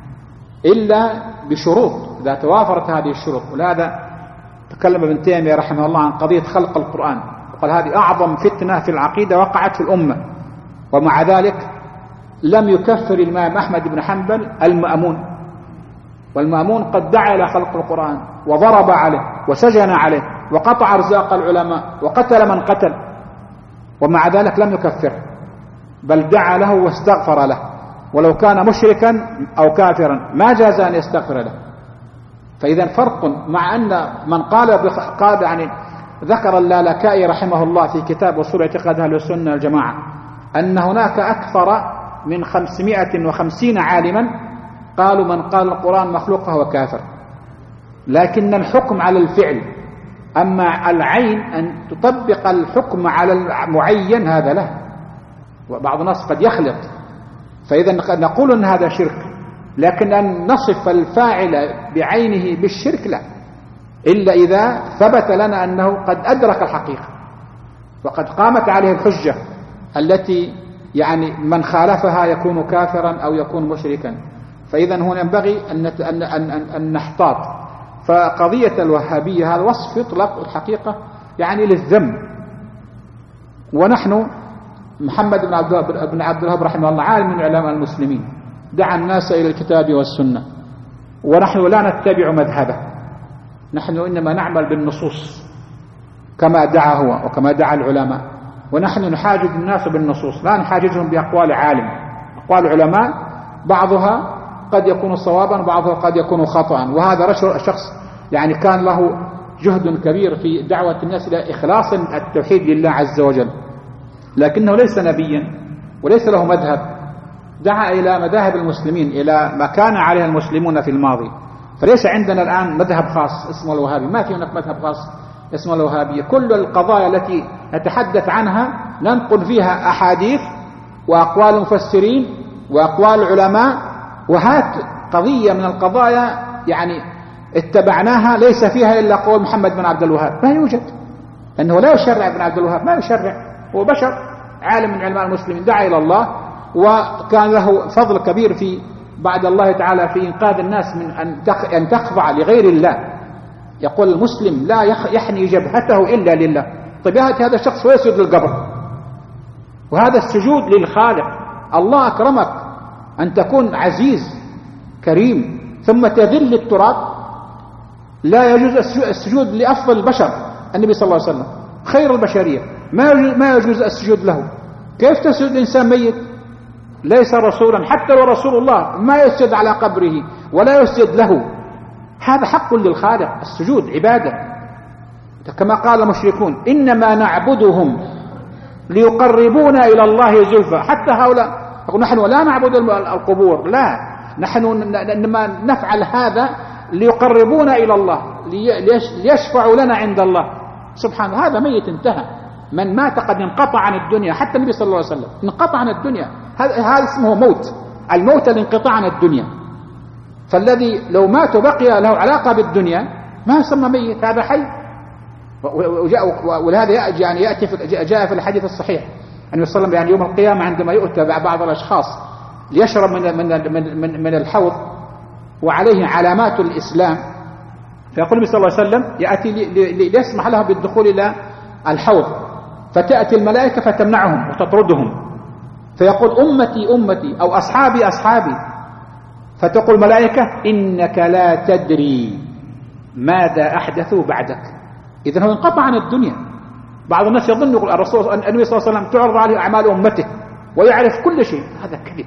Speaker 1: إلا بشروط إذا توافرت هذه الشروط. ولهذا تكلم ابن تيمية رحمه الله عن قضية خلق القرآن، وقال هذه أعظم فتنة في العقيدة وقعت في الأمة، ومع ذلك لم يكفر الإمام أحمد بن حنبل المأمون، والمأمون قد دعا إلى خلق القرآن وضرب عليه وسجن عليه وقطع أرزاق العلماء وقتل من قتل، ومع ذلك لم يكفر، بل دعا له واستغفر له، ولو كان مشركا أو كافرا ما جاز أن يستغفر له. فإذا فرق، مع أن من قال يعني ذكر اللالكائي رحمه الله في كتاب أصول اعتقاد أهل السنة والجماعة أن هناك أكثر من 550 عالما قالوا من قال القرآن مخلوق فهو كافر، لكن الحكم على الفعل، أما العين أن تطبق الحكم على المعين هذا له، وبعض الناس قد يخلط. فإذا نقول أن هذا شرك، لكن أن نصف الفاعل بعينه بالشرك لا، إلا إذا ثبت لنا أنه قد أدرك الحقيقة وقد قامت عليه الحجة التي يعني من خالفها يكون كافرا أو يكون مشركا. فإذا هنا ينبغي أن نحتاط. فقضية الوهابية هذا وصف يطلق الحقيقة يعني للذم. ونحن محمد بن عبد الوهاب رحمه الله عالم من علماء المسلمين دعا الناس إلى الكتاب والسنة، ونحن لا نتبع مذهبه، نحن إنما نعمل بالنصوص كما دعا هو وكما دعا العلماء، ونحن نحاجج الناس بالنصوص لا نحاججهم بأقوال عالم. أقوال العلماء بعضها قد يكون صوابا وبعضها قد يكون خطأ، وهذا شخص يعني كان له جهد كبير في دعوة الناس إلى إخلاص التوحيد لله عز وجل، لكنه ليس نبيا وليس له مذهب، دعا إلى مذاهب المسلمين إلى ما كان عليه المسلمون في الماضي. فليس عندنا الآن مذهب خاص اسمه الوهابي، ما في هناك مذهب خاص اسمه الوهابية. كل القضايا التي نتحدث عنها ننقل فيها أحاديث وأقوال المفسرين وأقوال العلماء، وهات قضية من القضايا يعني اتبعناها ليس فيها إلا قول محمد بن عبد الوهاب، ما يوجد، أنه لا يشرع ابن عبد الوهاب، ما يشرع، هو بشر عالم من علماء المسلمين دعا إلى الله، وكان له فضل كبير في بعد الله تعالى في إنقاذ الناس من أن تخضع لغير الله. يقول المسلم لا يحني جبهته إلا لله. طيب هذا الشخص ويسجد للقبر، وهذا السجود للخالق. الله أكرمك أن تكون عزيز كريم ثم تذل التراب، لا يجوز السجود لأفضل البشر النبي صلى الله عليه وسلم خير البشرية، ما يجوز السجود له. كيف تسجد إنسان ميت ليس رسولا؟ حتى لو رسول الله ما يسجد على قبره ولا يسجد له، هذا حق للخالق، السجود عبادة. كما قال المشركون إنما نعبدهم ليقربونا إلى الله زلفى. حتى هؤلاء نحن لا نعبد القبور، لا، نحن إنما نفعل هذا ليقربونا إلى الله، ليشفعوا لنا عند الله سبحانه. هذا ميت انتهى، من مات قد انقطع عن الدنيا، حتى النبي صلى الله عليه وسلم انقطع عن الدنيا، هذا اسمه موت. الموت الانقطاع عن الدنيا. فالذي لو مات وبقي له علاقة بالدنيا ما يسمى ميت، هذا حي. ولهذا يعني جاء في الحديث الصحيح أن صلى الله عليه وسلم يعني يوم القيامة عندما يؤتى بعض الأشخاس ليشرب من الحوض وعليه علامات الإسلام، فيقول النبي صلى الله عليه وسلم يأتي ليسمح له بالدخول إلى الحوض، فتأتي الملائكة فتمنعهم وتطردهم، فيقول أمتي أمتي أو أصحابي أصحابي، فتقول الملائكة إنك لا تدري ماذا أحدثوا بعدك. إذن هو انقطع عن الدنيا. بعض الناس يظن النبي صلى الله عليه وسلم تعرض عليه أعمال أمته ويعرف كل شيء، هذا كذب.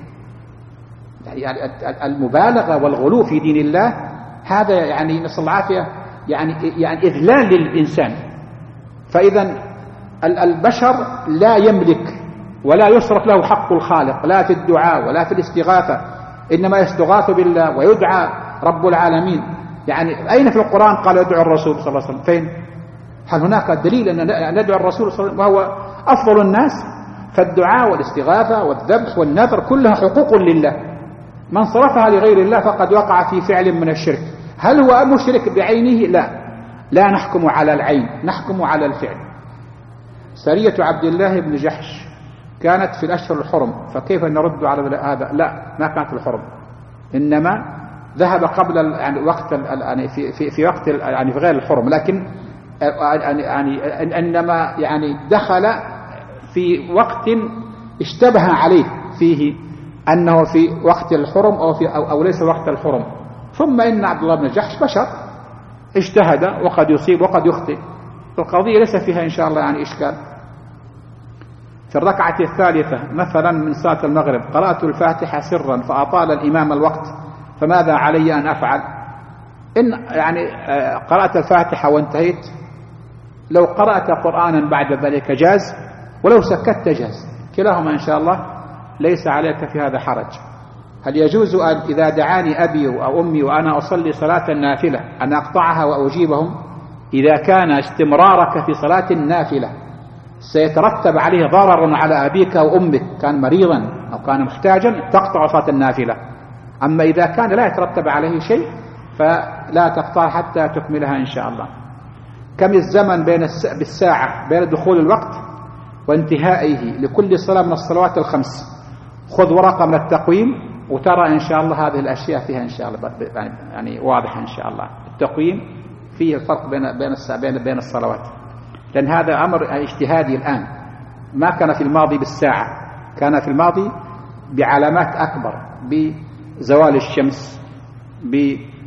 Speaker 1: يعني المبالغة والغلو في دين الله هذا يعني نسأل العافية يعني إذلال للإنسان. فإذا البشر لا يملك ولا يصرف له حق الخالق، لا في الدعاء ولا في الاستغاثة، إنما يستغاث بالله ويدعى رب العالمين. يعني أين في القرآن قال يدعو الرسول صلى الله عليه وسلم؟ فين؟ هل هناك دليل أن ندعو الرسول صلى الله عليه وسلم وهو أفضل الناس؟ فالدعاء والاستغاثة والذبح والنذر كلها حقوق لله، من صرفها لغير الله فقد وقع في فعل من الشرك. هل هو مشرك بعينه؟ لا نحكم على العين، نحكم على الفعل. سرية عبد الله بن جحش كانت في الأشهر الحرم، فكيف نرد على هذا؟ لا، ما كانت في الحرم، إنما ذهب قبل يعني وقت يعني في وقت يعني في غير الحرم، لكن يعني إنما يعني دخل في وقت اشتبه عليه فيه أنه في وقت الحرم أو ليس وقت الحرم. ثم إن عبد الله بن جحش بشر اجتهد وقد يصيب وقد يخطئ، القضية ليس فيها إن شاء الله يعني إشكال. في الركعة الثالثة مثلا من صلاة المغرب قرأت الفاتحة سرا فأطال الإمام الوقت، فماذا علي أن أفعل؟ إن يعني قرأت الفاتحة وانتهيت، لو قرأت قرآنا بعد ذلك جاز، ولو سكت جاز، كلاهما إن شاء الله ليس عليك في هذا حرج. هل يجوز أن إذا دعاني أبي أو أمي وأنا أصلي صلاة النافلة أن أقطعها وأجيبهم؟ إذا كان استمرارك في صلاة النافلة سيترتب عليه ضرر على أبيك أو أمك، كان مريضا أو كان محتاجا، تقطع صلاة النافلة. أما إذا كان لا يترتب عليه شيء فلا تقطع حتى تكملها إن شاء الله. كم الزمن بالساعة بين دخول الوقت وانتهائه لكل صلاة من الصلوات الخمس؟ خذ ورقة من التقويم وترى إن شاء الله هذه الأشياء فيها إن شاء الله يعني واضحة إن شاء الله. التقويم فيه الفرق بين الصلوات، لأن هذا أمر اجتهادي الآن، ما كان في الماضي بالساعة، كان في الماضي بعلامات أكبر، بزوال الشمس، ب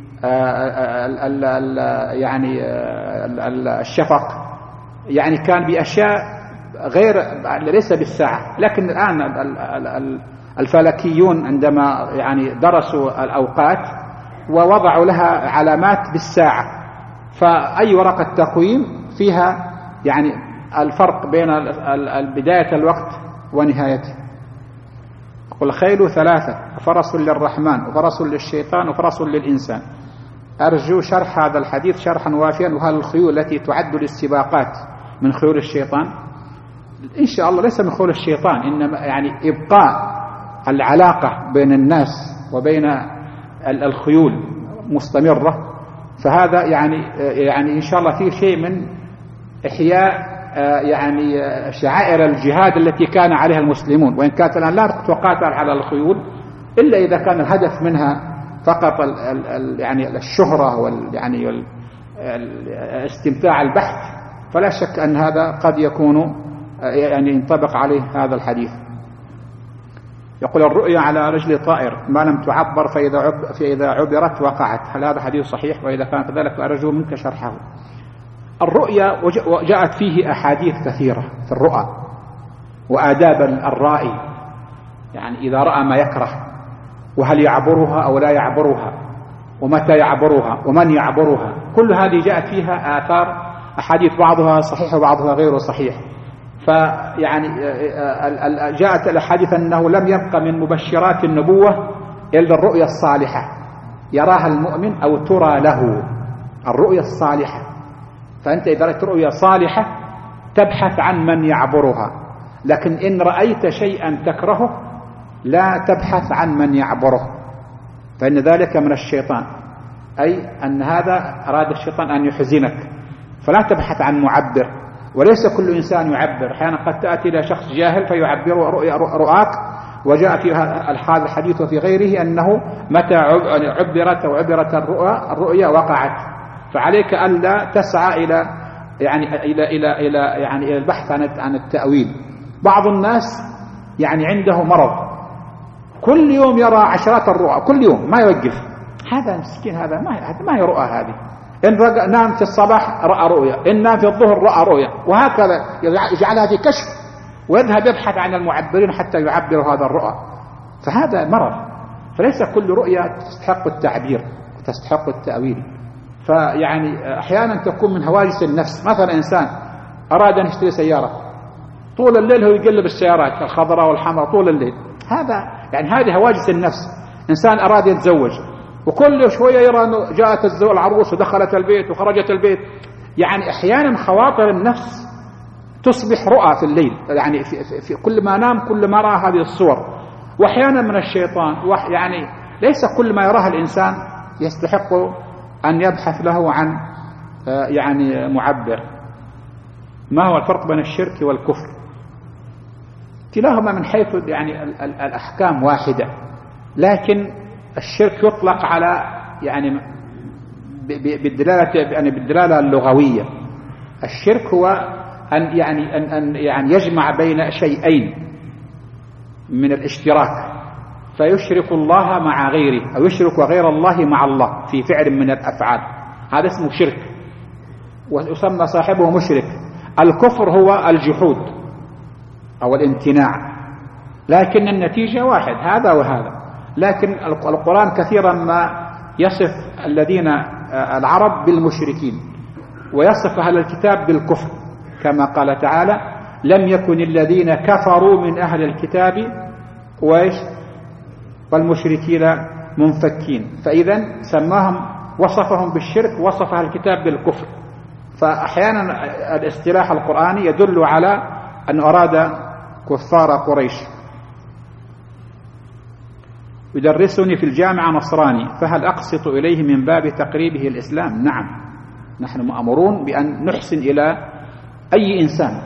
Speaker 1: يعني الشفق، يعني كان بأشياء غير ليس بالساعة. لكن الآن الفلكيون عندما يعني درسوا الأوقات ووضعوا لها علامات بالساعة، فأي ورقة تقويم فيها يعني الفرق بين بداية الوقت ونهايته. قل خيل ثلاثة، فرس للرحمن وفرس للشيطان وفرس للإنسان. أرجو شرح هذا الحديث شرحا وافيا. وهل الخيول التي تعد للسباقات من خيول الشيطان؟ إن شاء الله ليس من خيول الشيطان، إنما يعني إبقاء العلاقة بين الناس وبين الخيول مستمرة، فهذا يعني إن شاء الله فيه شيء من إحياء يعني شعائر الجهاد التي كان عليها المسلمون، وإن كانت الآن لا تقاتل على الخيول إلا إذا كان الهدف منها فقط يعني الشهرة يعني استمتاع البحث، فلا شك أن هذا قد يكون يعني ينطبق عليه هذا الحديث. يقول الرؤيا على رجل طائر ما لم تعبر فإذا عبرت وقعت، هل هذا حديث صحيح؟ وإذا كان كذلك فأرجو منك شرحه. الرؤيا جاءت فيه أحاديث كثيرة في الرؤى وآداب الرائي، يعني إذا رأى ما يكره، وهل يعبرها أو لا يعبرها، ومتى يعبرها، ومن يعبرها، كل هذه جاءت فيها آثار أحاديث بعضها صحيح وبعضها غير صحيح. فيعني جاءت الأحاديث أنه لم يبقى من مبشرات النبوة إلا الرؤيا الصالحة يراها المؤمن أو ترى له، الرؤيا الصالحة. فأنت إذا رأيت رؤيا صالحة تبحث عن من يعبرها، لكن إن رأيت شيئا تكرهه لا تبحث عن من يعبره، فإن ذلك من الشيطان، أي أن هذا أراد الشيطان أن يحزنك، فلا تبحث عن معبر. وليس كل إنسان يعبر، أحيانا قد تأتي إلى شخص جاهل فيعبر رؤاك، وجاء في هذا الحديث وفي غيره أنه متى عبرت الرؤيا وقعت. فعليك ألا تسعى إلى البحث عن التأويل. بعض الناس عنده مرض، كل يوم يرى عشرات الرؤى، كل يوم ما يوقف. هذا مسكين، هذا ما هي رؤى هذه. إن نام في الصباح رأى رؤيا، إن نام في الظهر رأى رؤيا، وهكذا يجعلها في كشف، ويذهب يبحث عن المعبرين حتى يعبروا هذا الرؤى. فهذا مرض. فليس كل رؤيا تستحق التعبير وتستحق التأويل. أحيانا تكون من هواجس النفس. مثلا إنسان أراد أن يشتري سيارة، طول الليل هو يقلب السيارات الخضراء والحمراء طول الليل. هذه هواجس النفس. إنسان أراد يتزوج، وكل شوية يرى أنه جاءت العروس ودخلت البيت وخرجت البيت. أحيانا خواطر النفس تصبح رؤى في الليل، في كل ما نام كل ما رأى هذه الصور. وأحيانا من الشيطان. ليس كل ما يراه الإنسان يستحق أن يبحث له عن معبر. ما هو الفرق بين الشرك والكفر؟ كلاهما من حيث الأحكام واحدة، لكن الشرك يطلق على بالدلالة اللغوية. الشرك هو أن يجمع بين شيئين من الاشتراك، فيشرك الله مع غيره، أو يشرك غير الله مع الله في فعل من الأفعال. هذا اسمه شرك، ويسمى صاحبه مشرك. الكفر هو الجحود أو الامتناع، لكن النتيجة واحد، هذا وهذا. لكن القرآن كثيرا ما يصف الذين العرب بالمشركين، ويصف أهل الكتاب بالكفر، كما قال تعالى: لم يكن الذين كفروا من أهل الكتاب والمشركين منفكين. فإذا وصفهم بالشرك، وصف أهل الكتاب بالكفر. فأحيانا الاصطلاح القرآني يدل على أن أراد كفار قريش. يدرسني في الجامعة نصراني، فهل أقسط إليه من باب تقريبه الإسلام؟ نعم، نحن مأمورون بأن نحسن إلى أي إنسان،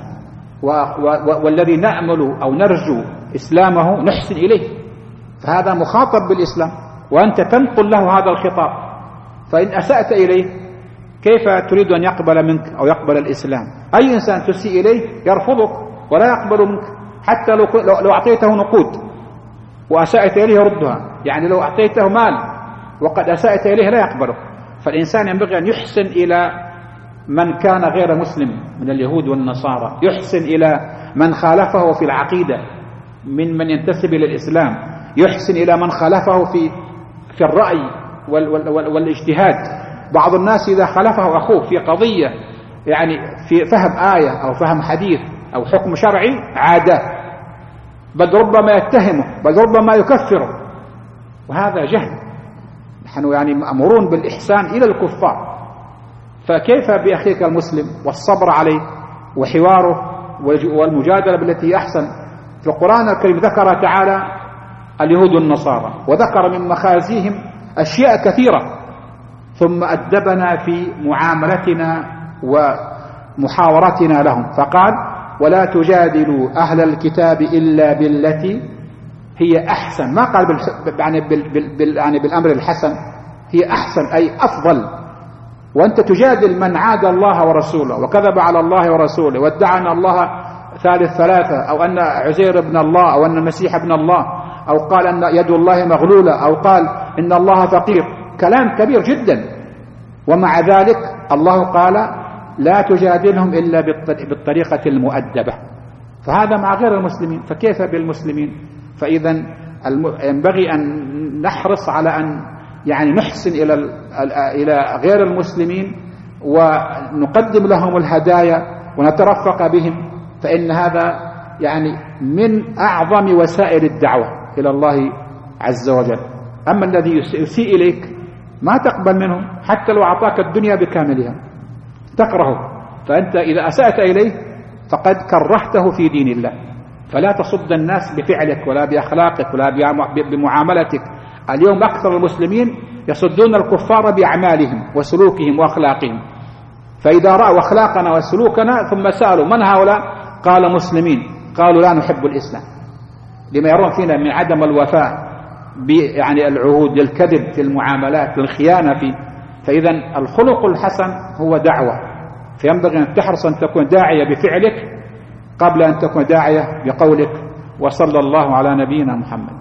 Speaker 1: والذي نأمل أو نرجو إسلامه نحسن إليه، فهذا مخاطب بالإسلام، وأنت تنقل له هذا الخطاب. فإن أسأت إليه كيف تريد أن يقبل منك أو يقبل الإسلام؟ أي إنسان تسيء إليه يرفضك ولا يقبل منك، حتى لو أعطيته نقود وأسأت إليه يردها. لو أعطيته مال وقد أسأت إليه لا يقبله. فالإنسان ينبغي أن يحسن إلى من كان غير مسلم من اليهود والنصارى، يحسن إلى من خالفه في العقيدة من ينتسب إلى الإسلام، يحسن إلى من خالفه في الرأي والاجتهاد. بعض الناس إذا خالفه أخوه في قضية، في فهم آية أو فهم حديث أو حكم شرعي، عاداه، بل ربما يتهمه، بل ربما يكفره، وهذا جهل. نحن مأمورون بالإحسان إلى الكفار. فكيف بأخيك المسلم والصبر عليه وحواره والمجادلة بالتي أحسن؟ في القرآن الكريم ذكر تعالى اليهود والنصارى، وذكر من مخازيهم أشياء كثيرة، ثم أدبنا في معاملتنا ومحاورتنا لهم، فقال: ولا تجادلوا أهل الكتاب إلا بالتي هي أحسن. ما قال بالأمر الحسن، هي أحسن أي أفضل. وأنت تجادل من عاد الله ورسوله وكذب على الله ورسوله وادعى أن الله ثالث ثلاثة، أو أن عزير ابن الله، أو أن المسيح ابن الله، أو قال أن يد الله مغلولة، أو قال إن الله فقير. كلام كبير جدا. ومع ذلك الله قال: لا تجادلهم إلا بالطريقة المؤدبة. فهذا مع غير المسلمين، فكيف بالمسلمين؟ فإذا ينبغي أن نحرص على أن نحسن إلى غير المسلمين، ونقدم لهم الهدايا ونترفق بهم، فإن هذا من أعظم وسائل الدعوة إلى الله عز وجل. أما الذي يسيء إليك ما تقبل منه، حتى لو أعطاك الدنيا بكاملها تكرهه. فأنت إذا أسأت إليه فقد كرهته في دين الله، فلا تصد الناس بفعلك ولا بأخلاقك ولا بمعاملتك. اليوم أكثر المسلمين يصدون الكفار بأعمالهم وسلوكهم وأخلاقهم، فإذا رأوا أخلاقنا وسلوكنا ثم سألوا من هؤلاء؟ قال مسلمين، قالوا لا نحب الإسلام، لما يرون فينا من عدم الوفاء يعني العهود، للكذب في المعاملات، للخيانة فإذا الخلق الحسن هو دعوة، فينبغي أن تحرص أن تكون داعية بفعلك قبل أن تكون داعية بقولك. وصلى الله على نبينا محمد.